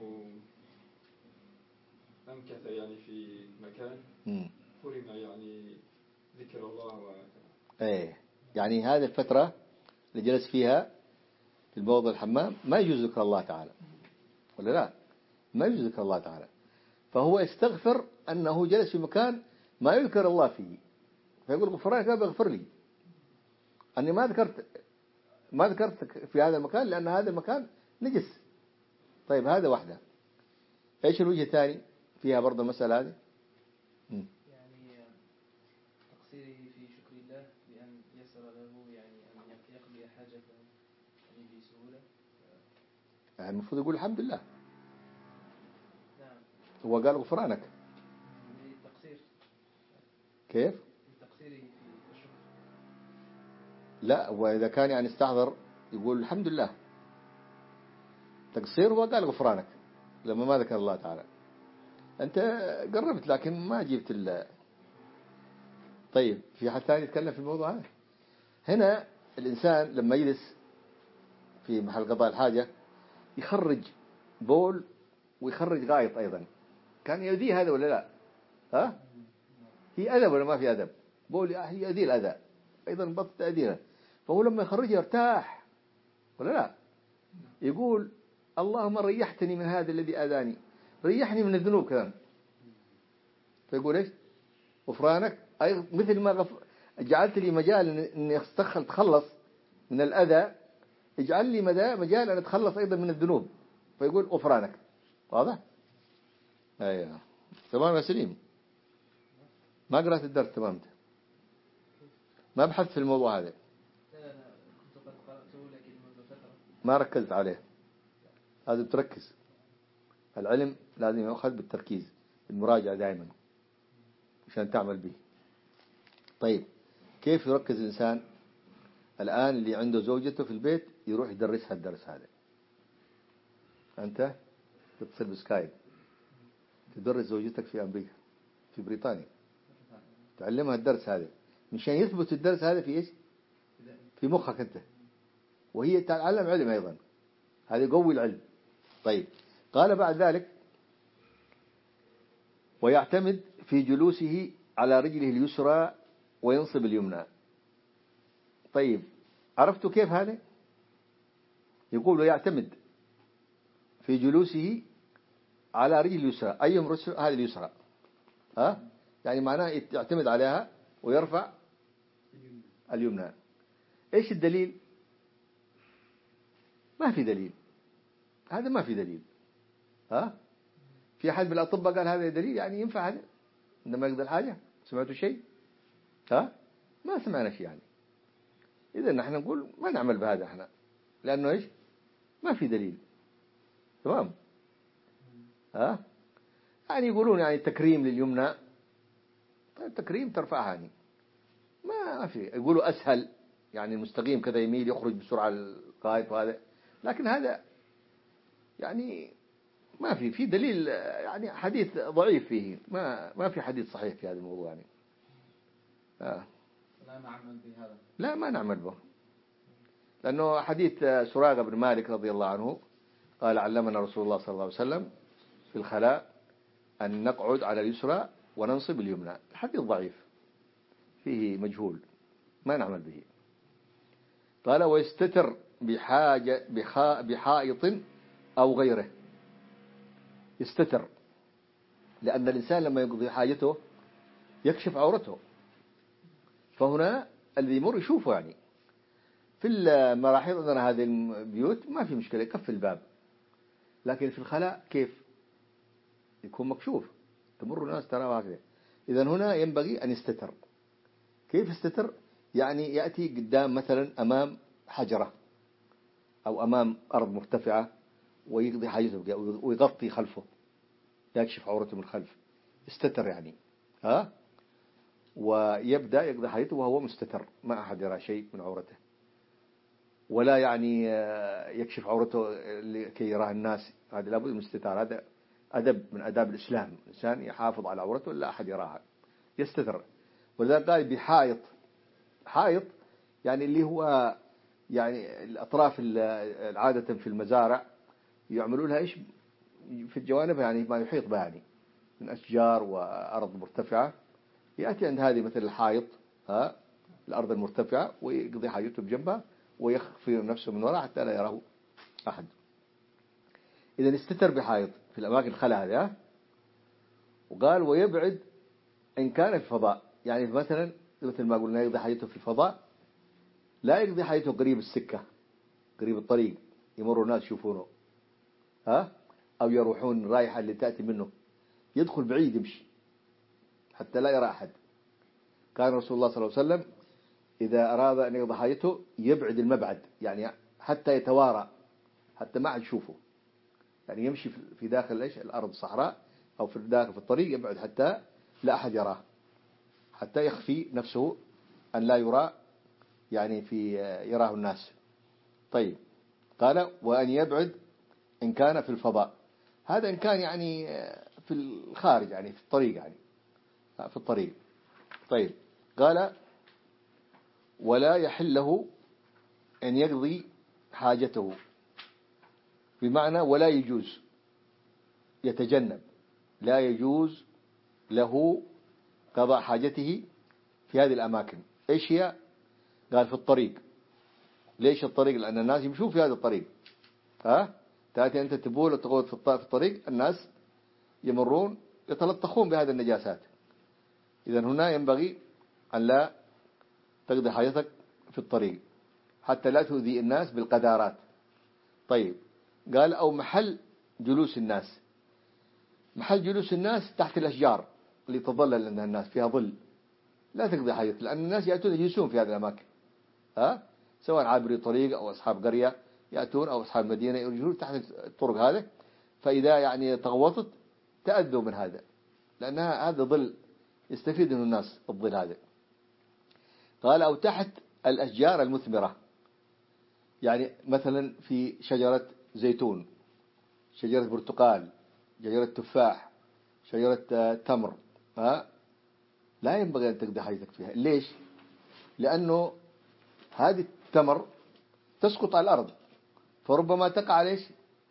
أمكث يعني في مكان حرم يعني ذكر الله يعني هذه الفترة اللي جلس فيها في الموضع الحمام ما يجوز ذكر الله تعالى، ولا لا؟ ما يجوز ذكر الله تعالى. فهو يستغفر أنه جلس في مكان ما يذكر الله فيه، فيقول غفرانك لا بغفر لي أني ما ذكرتك في هذا المكان لأن هذا المكان نجس. طيب، هذا واحدة. إيش الوجه الثاني فيها برضه المسألة هذه؟ يعني تقصيره في شكر الله بأن يسر له يعني أن يقضي حاجته يعني بسهولة. يعني المفروض يقول الحمد لله. نعم. هو قال غفرانك. للتقصير. كيف؟ لتقصيره في الشكر. لا، وإذا كان يعني استحضر يقول الحمد لله. تقصير هو قال غفرانك لما ما ذكر الله تعالى. أنت قربت لكن ما جبت طيب، في حد ثاني يتكلم في الموضوع هذا؟ هنا الإنسان لما يجلس في محل قضاء الحاجة يخرج بول ويخرج غائط أيضا، كان يؤذيه هذا ولا لا؟ هي أدب ولا ما في أدب؟ بول هي يؤذيه الأذى، أيضا بطل تأذينا. فهو لما يخرجه يرتاح ولا لا؟ يقول اللهم ريحتني من هذا الذي أذاني، ريحني من الذنوب كذا. فيقول إيش؟ غفرانك، أي مثل ما جعلت لي مجال أن أتخلص من الأذى، اجعل لي مجال أن أتخلص أيضا من الذنوب. فيقول غفرانك. واضح؟ أيوه، تمام يا سليم. ما قرأت الدرس تمام، ما بحثت في الموضوع هذا. لا كنت قد قرأته لكن منذ فترة. ما ركزت عليه. لازم تركز. العلم لازم يأخذ بالتركيز، المراجعة دائما عشان تعمل به. طيب كيف يركز الإنسان؟ الآن اللي عنده زوجته في البيت يروح يدرسها الدرس هذا. أنت تتصل بسكايب تدرس زوجتك في أمريكا، في بريطانيا، تعلمها الدرس هذا مشان يثبت الدرس هذا في إيش؟ في مخك أنت، وهي تتعلم علم أيضا، هذا يقوي العلم. طيب قال بعد ذلك ويعتمد في جلوسه على رجله اليسرى وينصب اليمنى. طيب عرفتوا كيف هذا؟ يقول ويعتمد في جلوسه على رجل اليسرى. أيهم رجل؟ هذه اليسرى. يعني معناه يعتمد عليها ويرفع اليمنى. إيش الدليل؟ ما في دليل، هذا ما في دليل. في أحد من الأطباء قال هذا دليل؟ يعني ينفع هذا عندما يقدر حاجة؟ سمعتوا شيء؟ ما سمعنا شيء يعني. إذا نحن نقول ما نعمل بهذا احنا، لأنه إيش؟ ما في دليل. تمام. يعني يقولون يعني تكريم لليمنى، التكريم ترفعها يعني ما في. يقولوا أسهل، يعني المستقيم كذا يميل يخرج بسرعة القائد وهذا، لكن هذا يعني ما في دليل، يعني حديث ضعيف فيه، ما في حديث صحيح في هذا الموضوع يعني. لا نعمل بهذا. لا ما نعمل به، لأنه حديث سراقة بن مالك رضي الله عنه قال علمنا رسول الله صلى الله عليه وسلم في الخلاء أن نقعد على اليسرى وننصب اليمنى. الحديث ضعيف فيه مجهول، ما نعمل به. قال ويستتر بحائط أو غيره. يستتر لأن الإنسان لما يقضي حاجته يكشف عورته، فهنا الذي يمر يشوفه. يعني في المراحيض عندنا هذه البيوت ما في مشكلة، يكفي الباب، لكن في الخلاء كيف يكون مكشوف؟ تمر الناس ترى هكذا. إذن هنا ينبغي أن يستتر. كيف يستتر؟ يعني يأتي قدام مثلا أمام حجرة أو أمام أرض مرتفعة ويقضي حاجته ويغطي خلفه، يكشف عورته من الخلف، يستتر يعني. ويبدأ يقضي حاجته وهو مستتر، ما أحد يرى شيء من عورته، ولا يعني يكشف عورته لكي يراه الناس. هذا لابد من الاستتار، هذا أدب من أداب الإسلام، الإنسان يحافظ على عورته لا أحد يراها، يستتر. ولذلك قال بحائط. حائط يعني اللي هو يعني الأطراف عادة في المزارع يعملون لها إيش في الجوانب، يعني ما يحيط بها يعني من أشجار وأرض مرتفعة. يأتي عند هذه مثل الحائط، الأرض المرتفعة، ويقضي حاجته بجنبها ويخفي نفسه من وراء حتى لا يراه أحد. إذا استتر بحائط في الأماكن الخلا هذه. وقال ويبعد إن كان في فضاء، يعني مثلا مثل ما قلنا يقضي حاجته في الفضاء، لا يقضي حاجته قريب السكة، قريب الطريق يمر الناس يشوفونه، أو يروحون رايحة اللي تأتي منه، يدخل بعيد يمشي حتى لا يرى أحد. كان رسول الله صلى الله عليه وسلم إذا أراد أن يقضي حاجته يبعد المبعد، يعني حتى يتوارى، حتى ما أحد يشوفه، يعني يمشي في داخل إيش الأرض الصحراء أو في داخل في الطريق، يبعد حتى لا أحد يراه، حتى يخفي نفسه أن لا يرى، يعني في يراه الناس. طيب قال وأن يبعد إن كان في الفضاء، هذا إن كان يعني في الخارج، يعني في الطريق، يعني في الطريق. طيب قال ولا يحل له أن يقضي حاجته، بمعنى ولا يجوز، يتجنب، لا يجوز له قضاء حاجته في هذه الأماكن. إيش هي؟ قال في الطريق. ليش الطريق؟ لأن الناس يمشون في هذا الطريق، تأتي أنت تبول وتقعد في الطريق، الناس يمرون يتلطخون بهذه النجاسات. إذن هنا ينبغي أن لا تقضي حاجتك في الطريق حتى لا تؤذي الناس بالقذارات. طيب قال أو محل جلوس الناس. محل جلوس الناس تحت الأشجار اللي تظلل لأنها الناس فيها ظل، لا تقضي حاجتك، لأن الناس يأتون يجلسون في هذه الأماكن، سواء عابري طريق أو أصحاب قرية يأتون أو أصحاب المدينة يرجون تحت الطرق هذه، فإذا يعني تغوطت تأذوا من هذا، لأن هذا ظل يستفيد منه الناس، الظل هذا. قال أو تحت الأشجار المثمرة، يعني مثلا في شجرة زيتون، شجرة برتقال، شجرة تفاح، شجرة تمر، لا ينبغي أن تقضي حاجتك فيها. ليش؟ لأنه هذه التمر تسقط على الأرض، فربما تقع على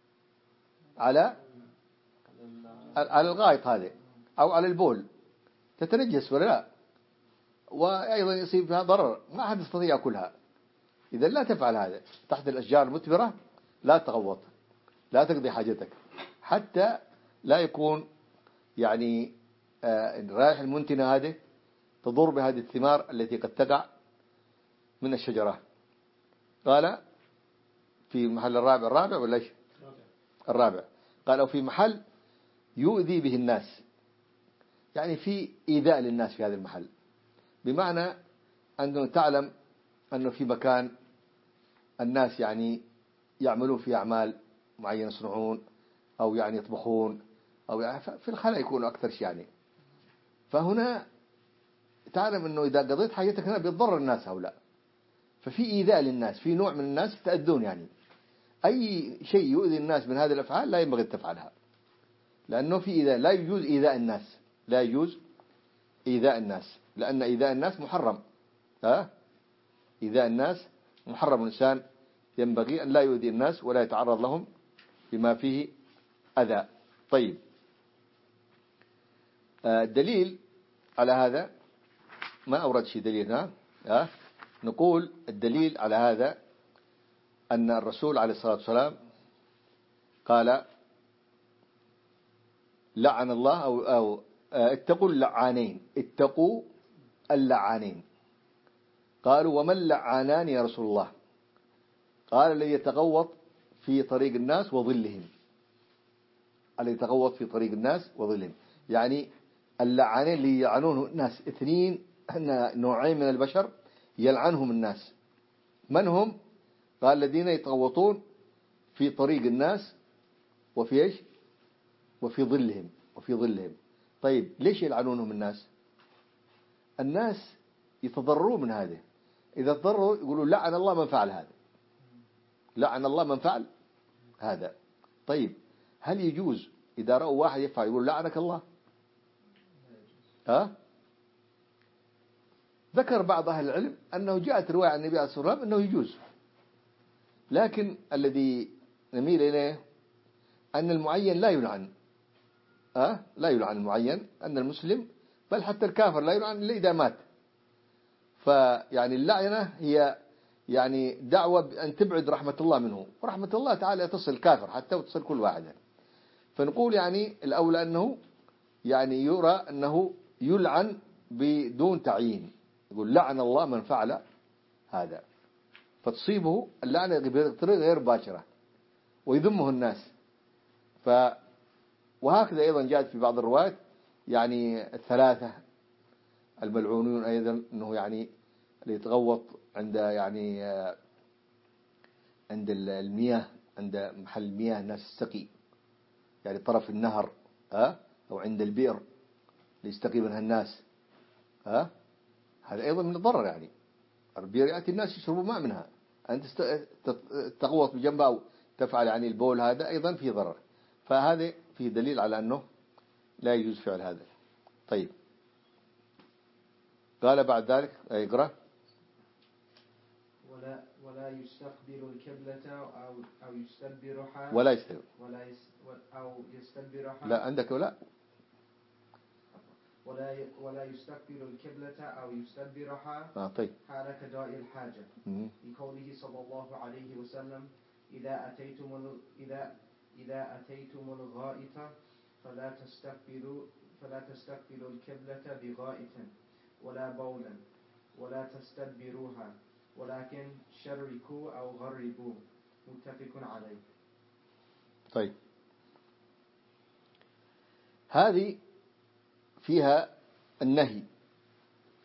الغائط هذا أو على البول، تتنجس ولا لا، وأيضا يصيب فيها ضرر، ما أحد يستطيع كلها. إذا لا تفعل هذا تحت الأشجار المثمرة، لا تغوط، لا تقضي حاجتك، حتى لا يكون يعني الرائحة المنتنة هذه تضر بهذه الثمار التي قد تقع من الشجرة. قال في محل الرابع ولا إيش؟ الرابع. قال أو في محل يؤذي به الناس، يعني في إيذاء للناس في هذا المحل، بمعنى أنه تعلم أنه في مكان الناس يعني يعملون في أعمال معينة، يصنعون أو يعني يطبخون أو يعني في الخلاء يكونوا أكثر شيء يعني، فهنا تعلم أنه إذا قضيت حاجتك هنا بيضر الناس هؤلاء، ففي إيذاء للناس، في نوع من الناس تأذون، يعني أي شيء يؤذي الناس من هذه الأفعال لا ينبغي تفعلها، لأنه في إيذاء، لا يجوز إيذاء الناس، لا يجوز إيذاء الناس، لأن إيذاء الناس محرم. إيذاء الناس محرم، الإنسان ينبغي أن لا يؤذي الناس ولا يتعرض لهم بما فيه أذى. طيب، الدليل على هذا ما أورد شيء دليل هنا. نقول الدليل على هذا أن الرسول عليه الصلاة والسلام قال لعن الله أو اتقوا اللعانين، اتقوا اللعانين. قالوا وما اللعانان يا رسول الله؟ قال الذي يتغوط في طريق الناس وظلهم، الذي يتغوط في طريق الناس وظلهم، يعني اللعانين اللي يلعنونه الناس اثنين، نوعين من البشر يلعنهم الناس. من هم؟ قال الذين يتغوطون في طريق الناس وفي ايش؟ وفي ظلهم. طيب ليش يلعنونهم الناس؟ الناس يتضررون من هذا، إذا تضرروا يقولوا لعن الله من فعل هذا، لعن الله من فعل هذا. طيب هل يجوز إذا رأوا واحد يفعل يقول لعنك الله؟ ذكر بعض أهل العلم أنه جاءت رواية عن النبي عليه الصلاة والسلام أنه يجوز، لكن الذي نميل إليه أن المعين لا يلعن، لا يلعن المعين، أن المسلم بل حتى الكافر لا يلعن إلا إذا مات. فيعني اللعنة هي يعني دعوة أن تبعد رحمة الله منه، ورحمة الله تعالى تصل الكافر حتى وتصل كل واحد. فنقول يعني الأولى أنه يعني يرى أنه يلعن بدون تعيين، يقول لعن الله من فعل هذا، فتصيبه اللعنة بطريقة غير مباشرة ويذمه الناس. وهكذا أيضا جاءت في بعض الروايات يعني الثلاثة الملعونون أيضا، أنه يعني اللي يتغوط عند يعني عند المياه، عند محل المياه الناس السقي، يعني طرف النهر أو عند البئر اللي يستقي منها الناس، هذا أيضا من الضرر. يعني البئر يأتي الناس يشربوا ماء منها، أنت تغوط بجنبها أو تفعل يعني البول، هذا أيضا فيه ضرر. فهذا فيه دليل على أنه لا يجوز فعل هذا. طيب، قال بعد ذلك اقرأ. ولا يستقبل القبلة أو يستدبرها، أو يستدبرها، لا عندك ولا يستقبل القبلة أو يستدبرها طيب. حال قضاء الحاجة، لقوله صلى الله عليه وسلم إذا أتيتم الغائط فلا تستقبلوا القبلة بغائط ولا بولا ولا تستدبروها، ولكن شركوا أو غربوا، متفق عليه. طيب، هذه فيها النهي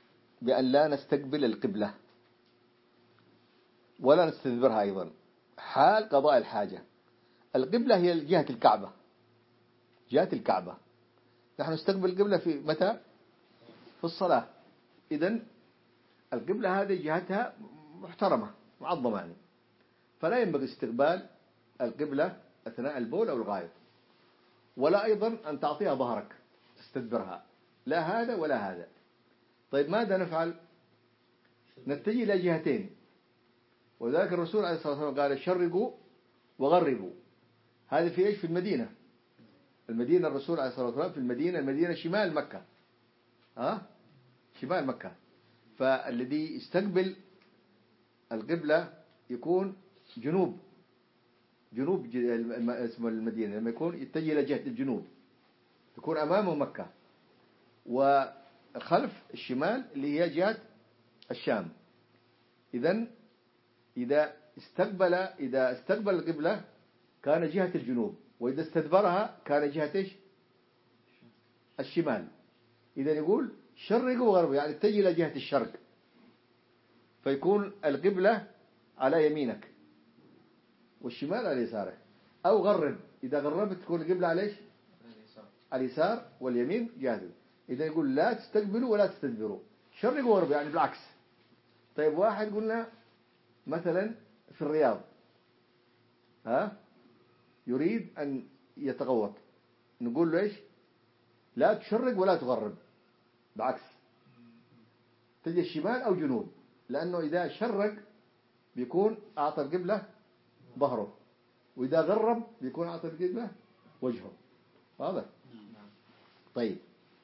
بأن لا نستقبل القبلة ولا نستدبرها أيضا حال قضاء الحاجة. القبلة هي جهة الكعبة، جهة الكعبة. نحن نستقبل القبلة في متى؟ في الصلاة. إذن القبلة هذه جهتها محترمة معظمة يعني، فلا ينبغي استقبال القبلة أثناء البول أو الغائط، ولا أيضا أن تعطيها ظهرك تستدبرها، لا هذا ولا هذا. طيب ماذا نفعل؟ نتجه إلى جهتين، وذلك الرسول عليه الصلاة والسلام قال شرقوا وغربوا. هذا في إيش؟ في المدينة. المدينة الرسول عليه الصلاة والسلام في المدينة شمال مكة، شمال مكة. فالذي يستقبل القبلة يكون جنوب اسم المدينة، لما يكون يتجه إلى جهة الجنوب يكون أمامه مكة، وخلف الشمال اللي هي جهة الشام. إذن إذا استقبل القبلة كان جهة الجنوب، وإذا استدبرها كان جهة إيش؟ الشمال. إذا يقول شرقوا وغربوا يعني اتجه إلى جهة الشرق، فيكون القبلة على يمينك والشمال على يسارك. أو غرب، إذا غربت تكون القبلة على إيش؟ على اليسار واليمين جهة. إذا يقول لا تستقبلوا ولا تستدبروا، شرقوا وغربوا يعني بالعكس. طيب واحد قلنا مثلا في الرياض يريد أن يتغوط، نقول له إيش؟ لا تشرق ولا تغرب، بعكس تجي الشمال أو جنوب، لأنه إذا شرق بيكون أعطى القبلة ظهره، وإذا غرب بيكون أعطى القبلة وجهه. واضح؟ طيب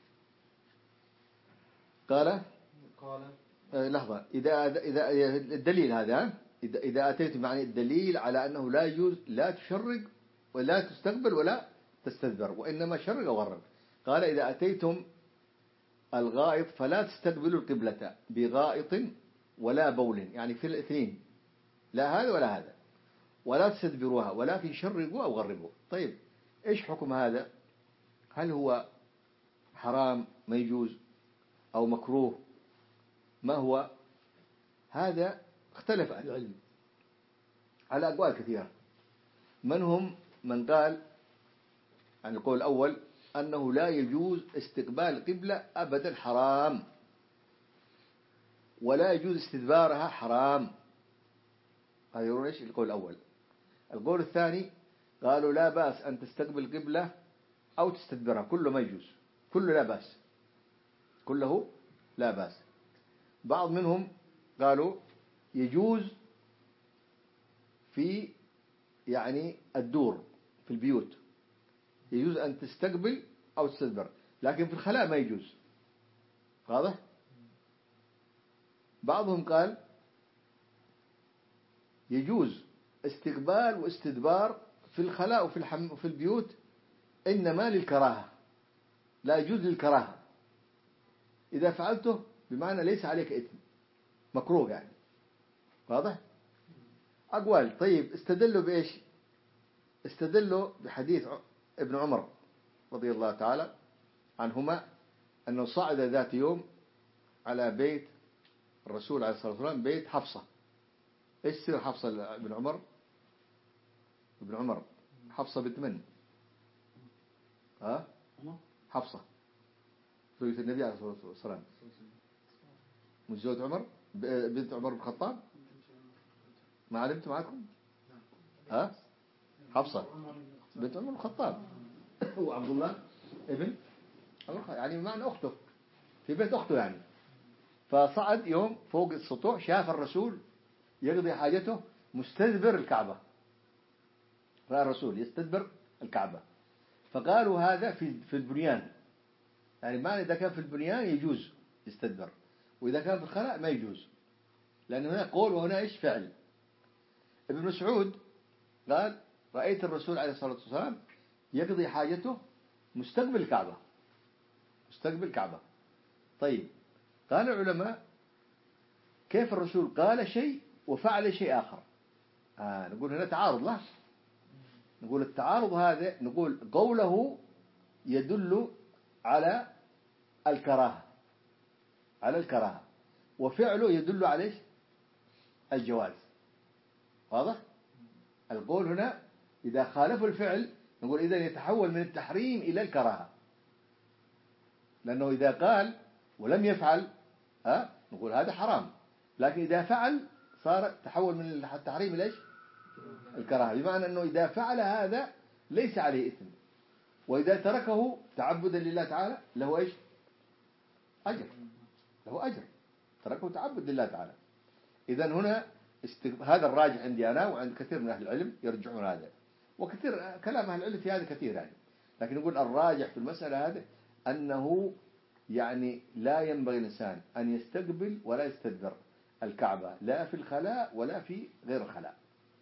قال لحظة، إذا الدليل هذا إذا أتيت معني الدليل على أنه لا يجوز لا تشرق ولا تستقبل ولا تستدبر، وإنما شرق أو غرب. قال إذا أتيتم الغائط فلا تستقبلوا القبلة بغائط ولا بول، يعني في الاثنين، لا هذا ولا هذا، ولا تستدبروها ولكن شرقوا أو غربوا. طيب إيش حكم هذا؟ هل هو حرام ما يجوز أو مكروه؟ ما هو هذا؟ اختلف أهل العلم على أقوال كثيرة. من قال عن القول الأول أنه لا يجوز استقبال القبلة أبدا، حرام، ولا يجوز استدبارها، حرام. هذا يقولون إيش؟ القول الأول. القول الثاني قالوا لا بأس أن تستقبل القبلة أو تستدبرها، كله ما يجوز، كله لا بأس، كله لا بأس. بعض منهم قالوا يجوز في يعني الدور في البيوت، يجوز أن تستقبل أو تستدبر، لكن في الخلاء ما يجوز. واضح؟ بعضهم قال يجوز استقبال واستدبار في الخلاء وفي البيوت، إنما للكراهة، لا يجوز للكراهة، إذا فعلته بمعنى ليس عليك إثم، مكروه يعني. واضح؟ أقوال. طيب استدلوا بإيش؟ استدلوا بحديث ابن عمر رضي الله تعالى عنهما أنه صعد ذات يوم على بيت الرسول عليه الصلاة والسلام، بيت حفصة. إيش سير حفصة ابن عمر حفصة بنت من؟ حفصة زوجة النبي عليه الصلاة والسلام، مش زوجة عمر بنت عمر بن الخطاب؟ ما علمت معكم؟ حفصة بنت عمر بن الخطاب، هو عبد الله ابن يعني معنى أخته، في بيت أخته يعني. فصعد يوم فوق السطوح، شاف الرسول يقضي حاجته مستدبر الكعبة، رأى الرسول يستدبر الكعبة، فقالوا هذا في البنيان، يعني معنى إذا كان في البنيان يجوز يستدبر، وإذا كان في الخلاء ما يجوز، لأن هنا قول وهنا إيش؟ فعل. ابن مسعود قال رأيت الرسول عليه الصلاة والسلام يقضي حاجته مستقبل الكعبة، مستقبل الكعبة. طيب قال العلماء كيف الرسول قال شيء وفعل شيء آخر؟ نقول هنا تعارض. لا، نقول التعارض هذا، نقول قوله يدل على الكراهة، على الكراهة، وفعله يدل على الجواز. واضح؟ القول هنا إذا خالفوا الفعل نقول إذا يتحول من التحريم إلى الكراهة، لأنه إذا قال ولم يفعل نقول هذا حرام، لكن إذا فعل صار تحول من التحريم إلى إيش؟ الكراهة، بمعنى أنه إذا فعل هذا ليس عليه إثم، وإذا تركه تعبدا لله تعالى له إيش؟ أجر، له أجر، تركه تعبد لله تعالى. إذن هنا هذا الراجح عندي أنا وعند كثير من أهل العلم يرجعون هذا، وكثير كلام أهل العلم في هذا كثير يعني، لكن نقول الراجح في المسألة هذه أنه يعني لا ينبغي الإنسان أن يستقبل ولا يستدبر الكعبة لا في الخلاء ولا في غير الخلاء،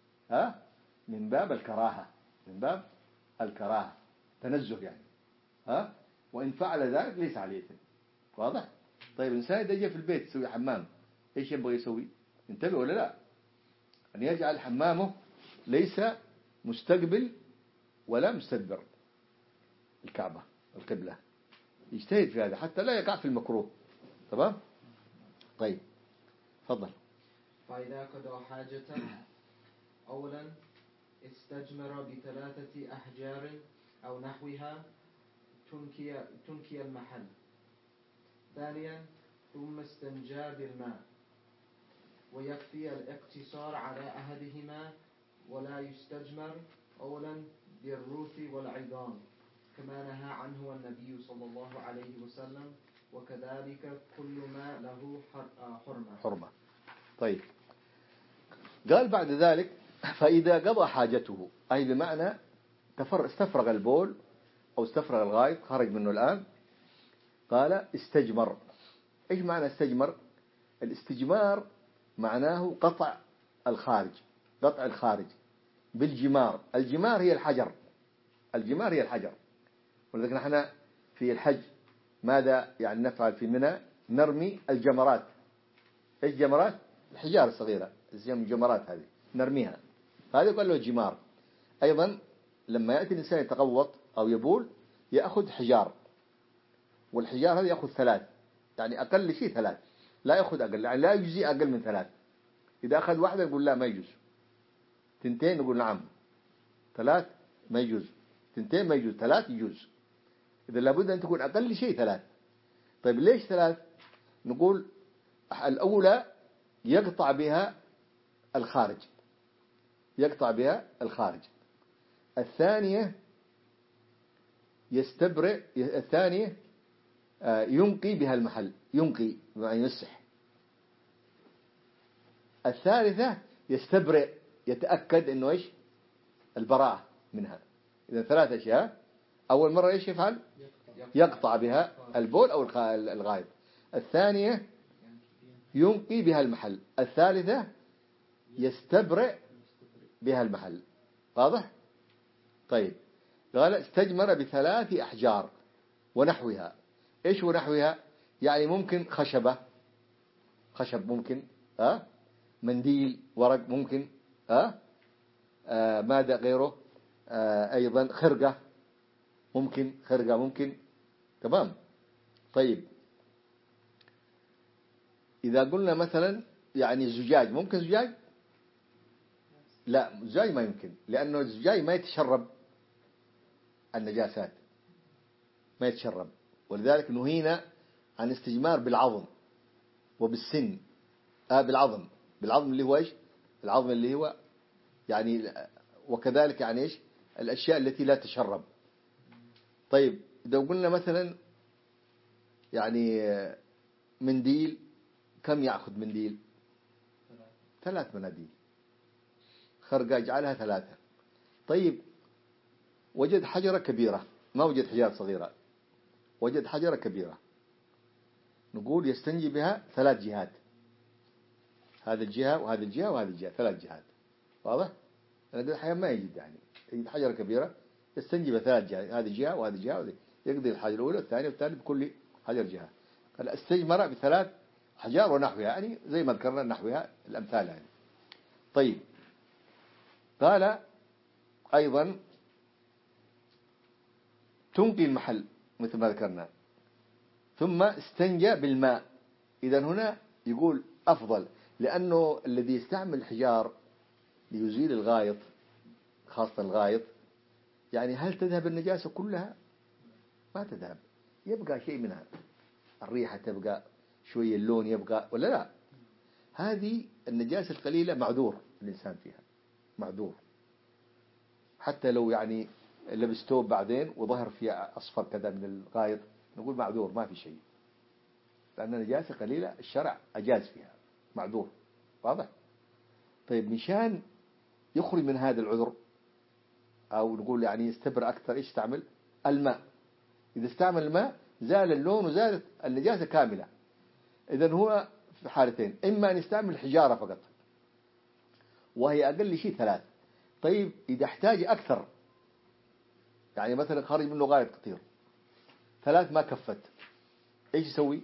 من باب الكراهة، من باب الكراهة، تنزه يعني، وإن فعل ذلك ليس عليه إثم. واضح؟ طيب الإنسان إذا جاء في البيت يسوي حمام إيش ينبغي يسوي؟ انتبه ولا لا؟ أن يجعل حمامه ليس مستقبل ولا مستدبر الكعبة القبلة، يجتهد في هذا حتى لا يقع في المكروه. تمام؟ طيب تفضل. فإذا قضى حاجة أولا استجمر ب3 أحجار أو نحوها تنكي المحل. ثانيا ثم استنجى بالماء، ويكفي الاقتصار على أحدهما، ولا يستجمر أولا بالروث والعظام كما نهى عنه النبي صلى الله عليه وسلم، وكذلك كل ما له حرمة. طيب قال بعد ذلك فإذا قضى حاجته، أي بمعنى استفرغ البول أو استفرغ الغائط خرج منه الآن، قال استجمر. إيش معنى استجمر؟ الاستجمار معناه قطع الخارج، قطع الخارج بالجمار. الجمار هي الحجر، الجمار هي الحجر. ولذلك نحن في الحج ماذا يعني نفعل في منى؟ نرمي الجمرات. إيش جمرات؟ الحجار الصغيرة، الجمرات هذه نرميها، هذا يقول له جمار. أيضا لما يأتي الإنسان يتغوط أو يبول يأخذ حجار، والحجار هذا يأخذ 3، يعني أقل شيء 3، لا يأخذ أقل، يعني لا يجزي أقل من 3. إذا أخذ واحدة نقول لا ما يجوز، 2 نقول نعم، 3 ما يجوز، 2 ما يجوز، 3 يجوز. إذا لابد أن تكون أقل شيء 3. طيب ليش 3؟ نقول الأولى يقطع بها الخارج، يقطع بها الخارج. الثانية يستبرئ، الثانية ينقي بها المحل، ينقي بمعنى يمسح. الثالثة يستبرئ، يتأكد إنه إيش؟ البراءة منها. إذا 3 أشياء. أول مرة إيش يفعل؟ يقطع بها البول أو الغائط. الثانية ينقي بها المحل. الثالثة يستبرئ بها المحل. واضح؟ طيب قال استجمر ب3 أحجار ونحوها. إيش ونحوها؟ يعني ممكن خشبة، خشب ممكن، منديل ورق ممكن، ماذا غيره؟ أيضا خرقة ممكن، خرقة ممكن. تمام. طيب إذا قلنا مثلا يعني زجاج، ممكن زجاج؟ لا زجاج ما يمكن، لأنه الزجاج ما يتشرب النجاسات، ما يتشرب. ولذلك نهينا عن استجمار بالعظم وبالسن، بالعظم اللي هو إيش؟ العظم اللي هو يعني، وكذلك يعني إيش؟ الأشياء التي لا تشرب. طيب إذا قلنا مثلا يعني منديل، كم يأخذ منديل؟ 3 مناديل. خرقة اجعلها 3. طيب وجد حجرة كبيرة، ما وجد حجرة صغيرة، وجد حجرة كبيرة، نقول يستنجي بها 3 جهات، هذه الجهة وهذه الجهة وهذه الجهة، 3 جهات. واضح؟ لأن الحياة ما يجد يعني، يجد حجرة كبيرة يستنجي بها 3 جهات، هذه جهة وهذه جهة وهذه، يقضي الحاجة الأولى والثانية والثالثة بكل حجر جهة. قال استجمر ب3 أحجار ونحوها، يعني زي ما ذكرنا نحوها الأمثال يعني. طيب قال أيضا تنقي المحل مثل ما ذكرنا، ثم استنجى بالماء. إذن هنا يقول أفضل، لأنه الذي يستعمل الحجار ليزيل الغائط خاصة الغائط، يعني هل تذهب النجاسة كلها؟ ما تذهب، يبقى شيء منها، الريحة تبقى، شوية اللون يبقى، ولا لا؟ هذه النجاسة القليلة معذور الإنسان فيها، معذور، حتى لو يعني لبس ثوب بعدين وظهر فيه أصفر كذا من الغائط، نقول معذور ما في شيء، لأن النجاسة قليلة الشرع أجاز فيها، معذور، واضح؟ طيب مشان يخرج من هذا العذر، أو نقول يعني يستبر أكثر، إيش استعمل؟ الماء. إذا استعمل الماء زال اللون وزالت النجاسة كاملة. إذن هو في حالتين، إما أن يستعمل حجارة فقط وهي أقل شيء 3. طيب إذا احتاج أكثر، يعني مثلا خرج منه غاية كثير 3 ما كفت، إيش يسوي؟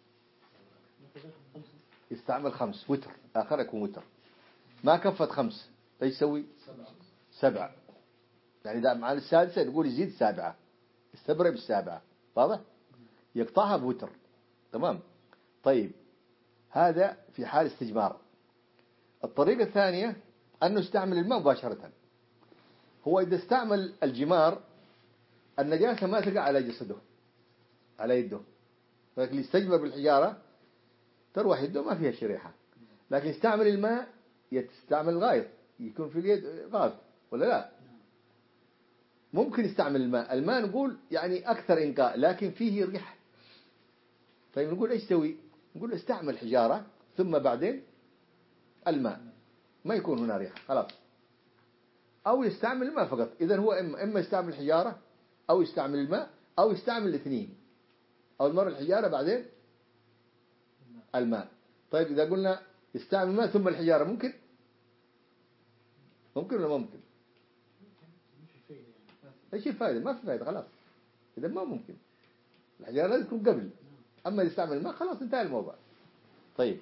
يستعمل 5 وتر، آخر يكون وتر. ما كفت 5 إيش يسوي؟ 7. يعني إذا مع السادسة نقول يزيد 7، استبرئ بالسابعة، واضح؟ يقطعها بوتر، تمام. طيب هذا في حال استجمار. الطريقة الثانية أنه يستعمل الماء مباشرة. هو إذا استعمل الجمار النجاسة ما تقع على جسده، على يده، لكن يستجمر بالحجارة تروح يده ما فيها شريحة. لكن يستعمل الماء، يستعمل الغائط، يكون في اليد غاز، ولا لا؟ ممكن يستعمل الماء نقول يعني أكثر إنقاء، لكن فيه ريح. طيب نقول إيش تسوي؟ نقول استعمل حجارة ثم بعدين الماء، ما يكون هنا ريح، خلاص. أو يستعمل الماء فقط. إذن هو إما يستعمل الحجارة أو يستعمل الماء أو يستعمل الاثنين، أو المرة الحجارة بعدين الماء. طيب إذا قلنا يستعمل الماء ثم الحجارة، ممكن ولا ما ممكن؟ ايش الفائدة؟ ما في فائدة، خلاص. إذا ما ممكن، الحجارة لازم تكون قبل، أما يستعمل الماء خلاص انتهى الموضوع. طيب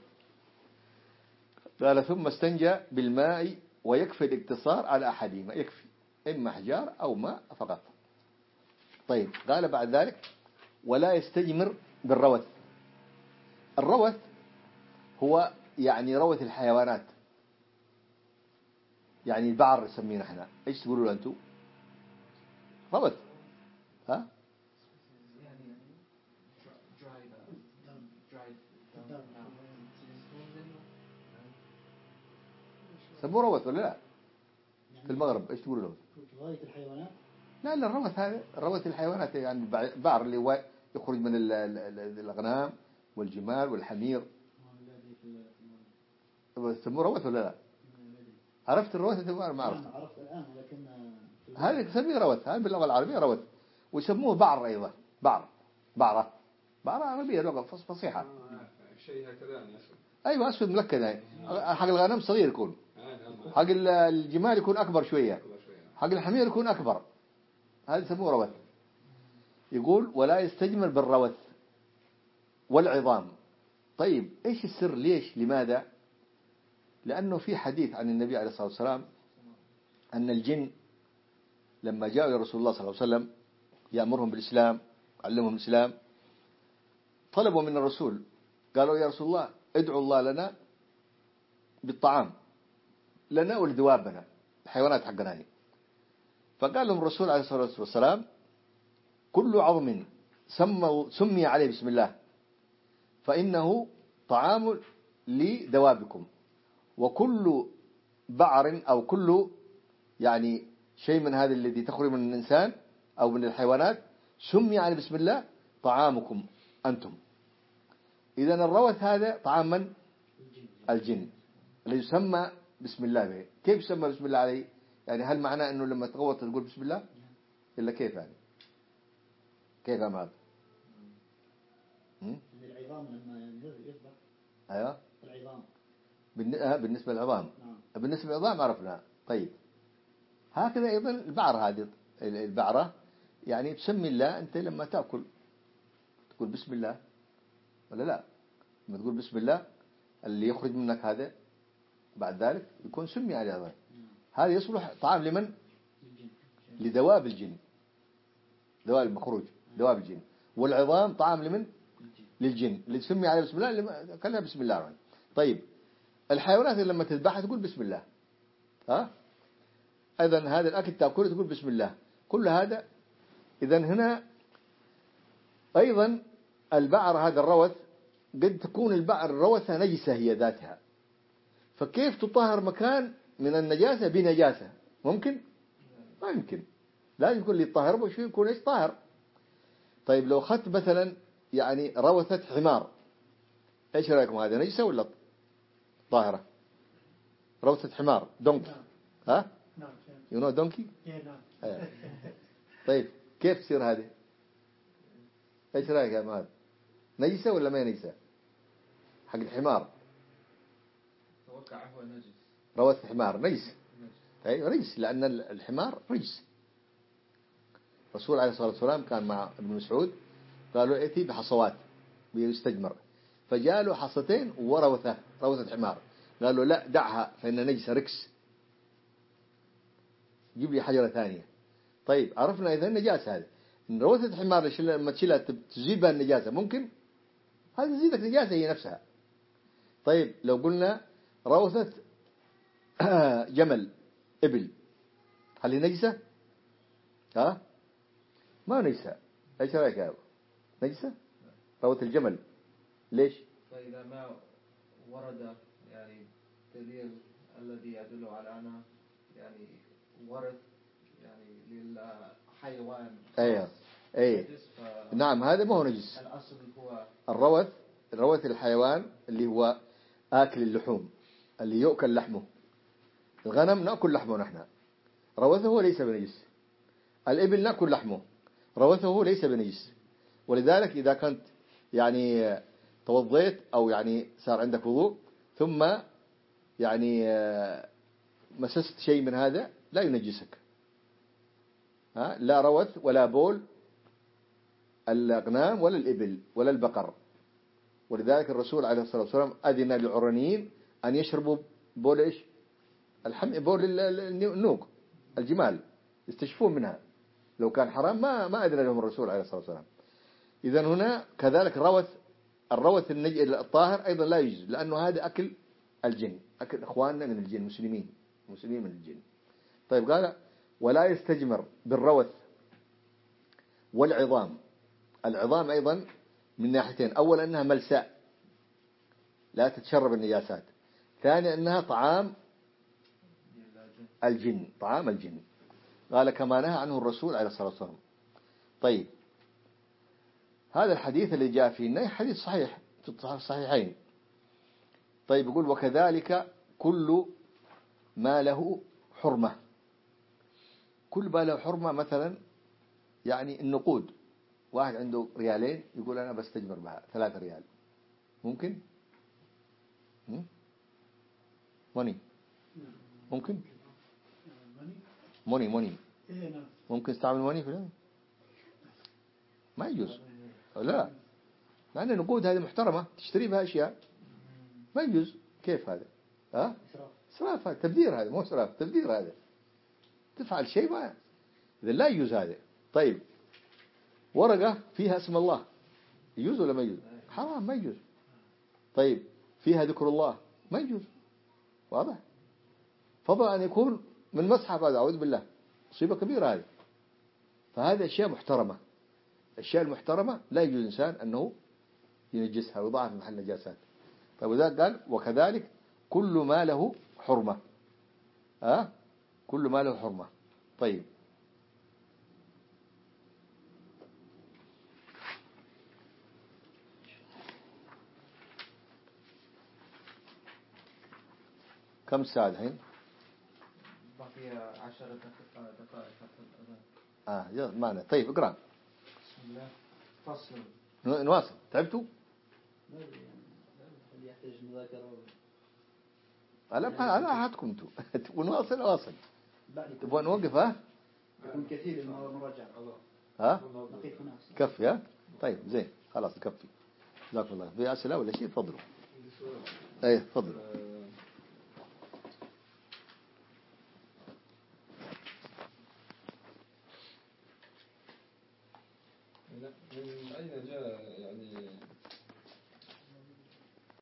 قال ثم استنجى بالماء ويكفي الاقتصار على أحدهما، يكفي إما حجار أو ماء فقط. طيب قال بعد ذلك ولا يستجمر بالروث. الروث هو يعني روث الحيوانات، يعني البعر نسميه احنا، ايش تقولوا أنتم؟ روث، ها؟ سموه روث ولا لا؟ في المغرب ايش تقولوا له؟ غاية الحيوانات؟ لا الروث هذا روث الحيوانات، يعني البعر اللي هو يخرج من الأغنام والجمال والحمير، سموه روث ولا لا؟ عرفت الروث انت؟ ما عرفت. عرفت الآن، لكن هذا يسميه روث، هذا باللغة العربية روث، ويسموه بعر أيضا، بعرة عربية، لغة فصيحة. شيء هكذا يعني أسود. أيوة أسود ملكد، يعني حق الغنم صغير يكون، حق الجمال يكون أكبر شوية، حق الحمير يكون أكبر، هذا يسموه روث. يقول ولا يستجمر بالروث والعظام. طيب إيش السر؟ ليش؟ لماذا؟ لأنه في حديث عن النبي عليه الصلاة والسلام أن الجن لما جاءوا لرسول الله صلى الله عليه وسلم يأمرهم بالإسلام، علمهم الإسلام، طلبوا من الرسول، قالوا يا رسول الله ادعوا الله لنا بالطعام لنا ولدوابنا، الحيوانات حقنا. فقال لهم الرسول عليه الصلاة والسلام كل عظم سمي عليه بسم الله فإنه طعام لدوابكم، وكل بعر أو كل يعني شيء من هذا الذي تخرج من الإنسان أو من الحيوانات سمي عليه بسم الله طعامكم أنتم. إذن الروث هذا طعام من؟ الجن اللي يسمى بسم الله به. كيف يسمى بسم الله عليه؟ يعني هل معناه أنه لما تغوط تقول بسم الله؟ إلا كيف يعني؟ كيف يا معاذ؟ العظام لما يذبح. أيوة العظام بالنسبة للعظام. بالنسبة للعظام عرفنا. طيب هكذا أيضا البعرة، هذه البعرة يعني تسمي الله أنت لما تأكل تقول بسم الله ولا لا؟ لما تقول بسم الله اللي يخرج منك هذا بعد ذلك يكون سمي عليه هذا. هذا يصلح طعام لمن؟ لدواب الجن، دواب المخروج، دواب الجن. والعظام طعام لمن؟ للجن اللي تسمي عليه بسم الله، كلها بسم الله الرحمن. طيب الحيوانات اللي لما تذبحها تقول بسم الله، ها؟ أيضا هذا الأكل تأكله تقول بسم الله، كل هذا. إذا هنا أيضا البعر هذا الروث قد تكون الروثة نجسة هي ذاتها، فكيف تطهر مكان من النجاسة بنجاسة؟ ممكن؟ ما يمكن، لازم يكون اللي يطهر وش يكون إيش طاهر. طيب لو أخذت مثلا يعني روثة حمار، إيش رأيكم هذا نجسة ولا طاهرة؟ روثة حمار دونكي، ها؟ نعم. you know donkey؟ نعم. طيب كيف تصير هذه؟ إيش رأيك يا مهد؟ نجسة ولا ما نجسة؟ حق الحمار توقع هو نجس. روث حمار نجس. أيوة نجس، لأن الحمار رجس. الرسول عليه الصلاة والسلام كان مع ابن مسعود، قالوا ائتي بحصوات بيستجمر، فجاء له حصتين وروثة حمار، قالوا لا دعها فإن نجسة ركس، جيب لي حجرة ثانية. طيب عرفنا إذا النجاسة هذه إن روثة حمار لما تشيلها تزيل بها النجاسة، ممكن هذه تزيدك نجاسة هي نفسها. طيب لو قلنا روثة جمل إبل، هل هي نجسة؟ ها؟ ما نجسة. ايش رايك يا ابو؟ نجسة؟ روث الجمل ليش؟ فإذا ما ورد يعني دليل الذي يدل على أنه يعني ورث يعني للحيوان. ايوه اي نعم، هذا ما هو نجس. الأصل هو الروث الحيوان اللي هو آكل اللحوم، اللي يؤكل لحمه. الغنم نأكل لحمه نحن، روثه ليس بنجس. الإبل نأكل لحمه، روثه ليس بنجس. ولذلك إذا كنت يعني توضيت أو يعني صار عندك وضوء ثم يعني مسست شيء من هذا لا ينجسك، لا روث ولا بول الأغنام ولا الإبل ولا البقر. ولذلك الرسول عليه الصلاة والسلام أذن للعرانيين أن يشربوا بول إيش؟ بول النوق الجمال، يستشفون منها. لو كان حرام ما أذن لهم الرسول عليه الصلاة والسلام. إذن هنا كذلك الروث الطاهر أيضا لا يجوز، لأنه هذا أكل الجن، أكل إخواننا من الجن، مسلمين من الجن. طيب قال ولا يستجمر بالروث والعظام. العظام أيضا من ناحيتين، أولا أنها ملساء لا تتشرب النجاسات، ثانيا أنها طعام الجن، طعام الجن، قال كما نهى عنه الرسول عليه الصلاة والسلام. طيب هذا الحديث اللي جاء فيه النهي حديث صحيح في الصحيحين. طيب يقول وكذلك كل ما له حرمة. كل ما له حرمة مثلا يعني النقود، واحد عنده ريالين يقول أنا بستجمر بها 3 ريال، ممكن؟ موني ممكن؟ موني ممكن استعمل موني في ما يجوز. لا، لأن النقود هذه محترمة تشتري بها أشياء، ما يجوز. كيف هذا؟ إسراف، هذا تبذير، هذا مو إسراف، تبذير. هذا تفعل شيء ما إذا لا يجوز هذا. طيب ورقة فيها اسم الله يجوز ولا ما يجوز؟ حرام، ما يجوز. طيب فيها ذكر الله ما يجوز، واضح؟ فضل أن يكون من مصحف، هذا أعوذ بالله مصيبة كبيرة هذه. فهذه أشياء محترمة، الأشياء المحترمة لا يجوز الإنسان أنه ينجسها ويضعها في محل نجاسات. طيب وذلك قال وكذلك كل ما له حرمة، كل ما له حرمة. طيب كم ساعة الحين؟ بقي 10 دقائق حتى الأذان. يلا معنا. طيب اقرأ. بسم الله. فصل. نواصل. تعبتوا؟ يحتاج مذاكرة. أنا أحدكم أنتوا تبون واصل. تبون نوقف؟ يكون كثير المراجعة. نقيف نفسه. كفي. طيب زين خلاص نكفي. جزاكم الله. في أسئلة ولا شيء؟ تفضلوا. تفضلوا.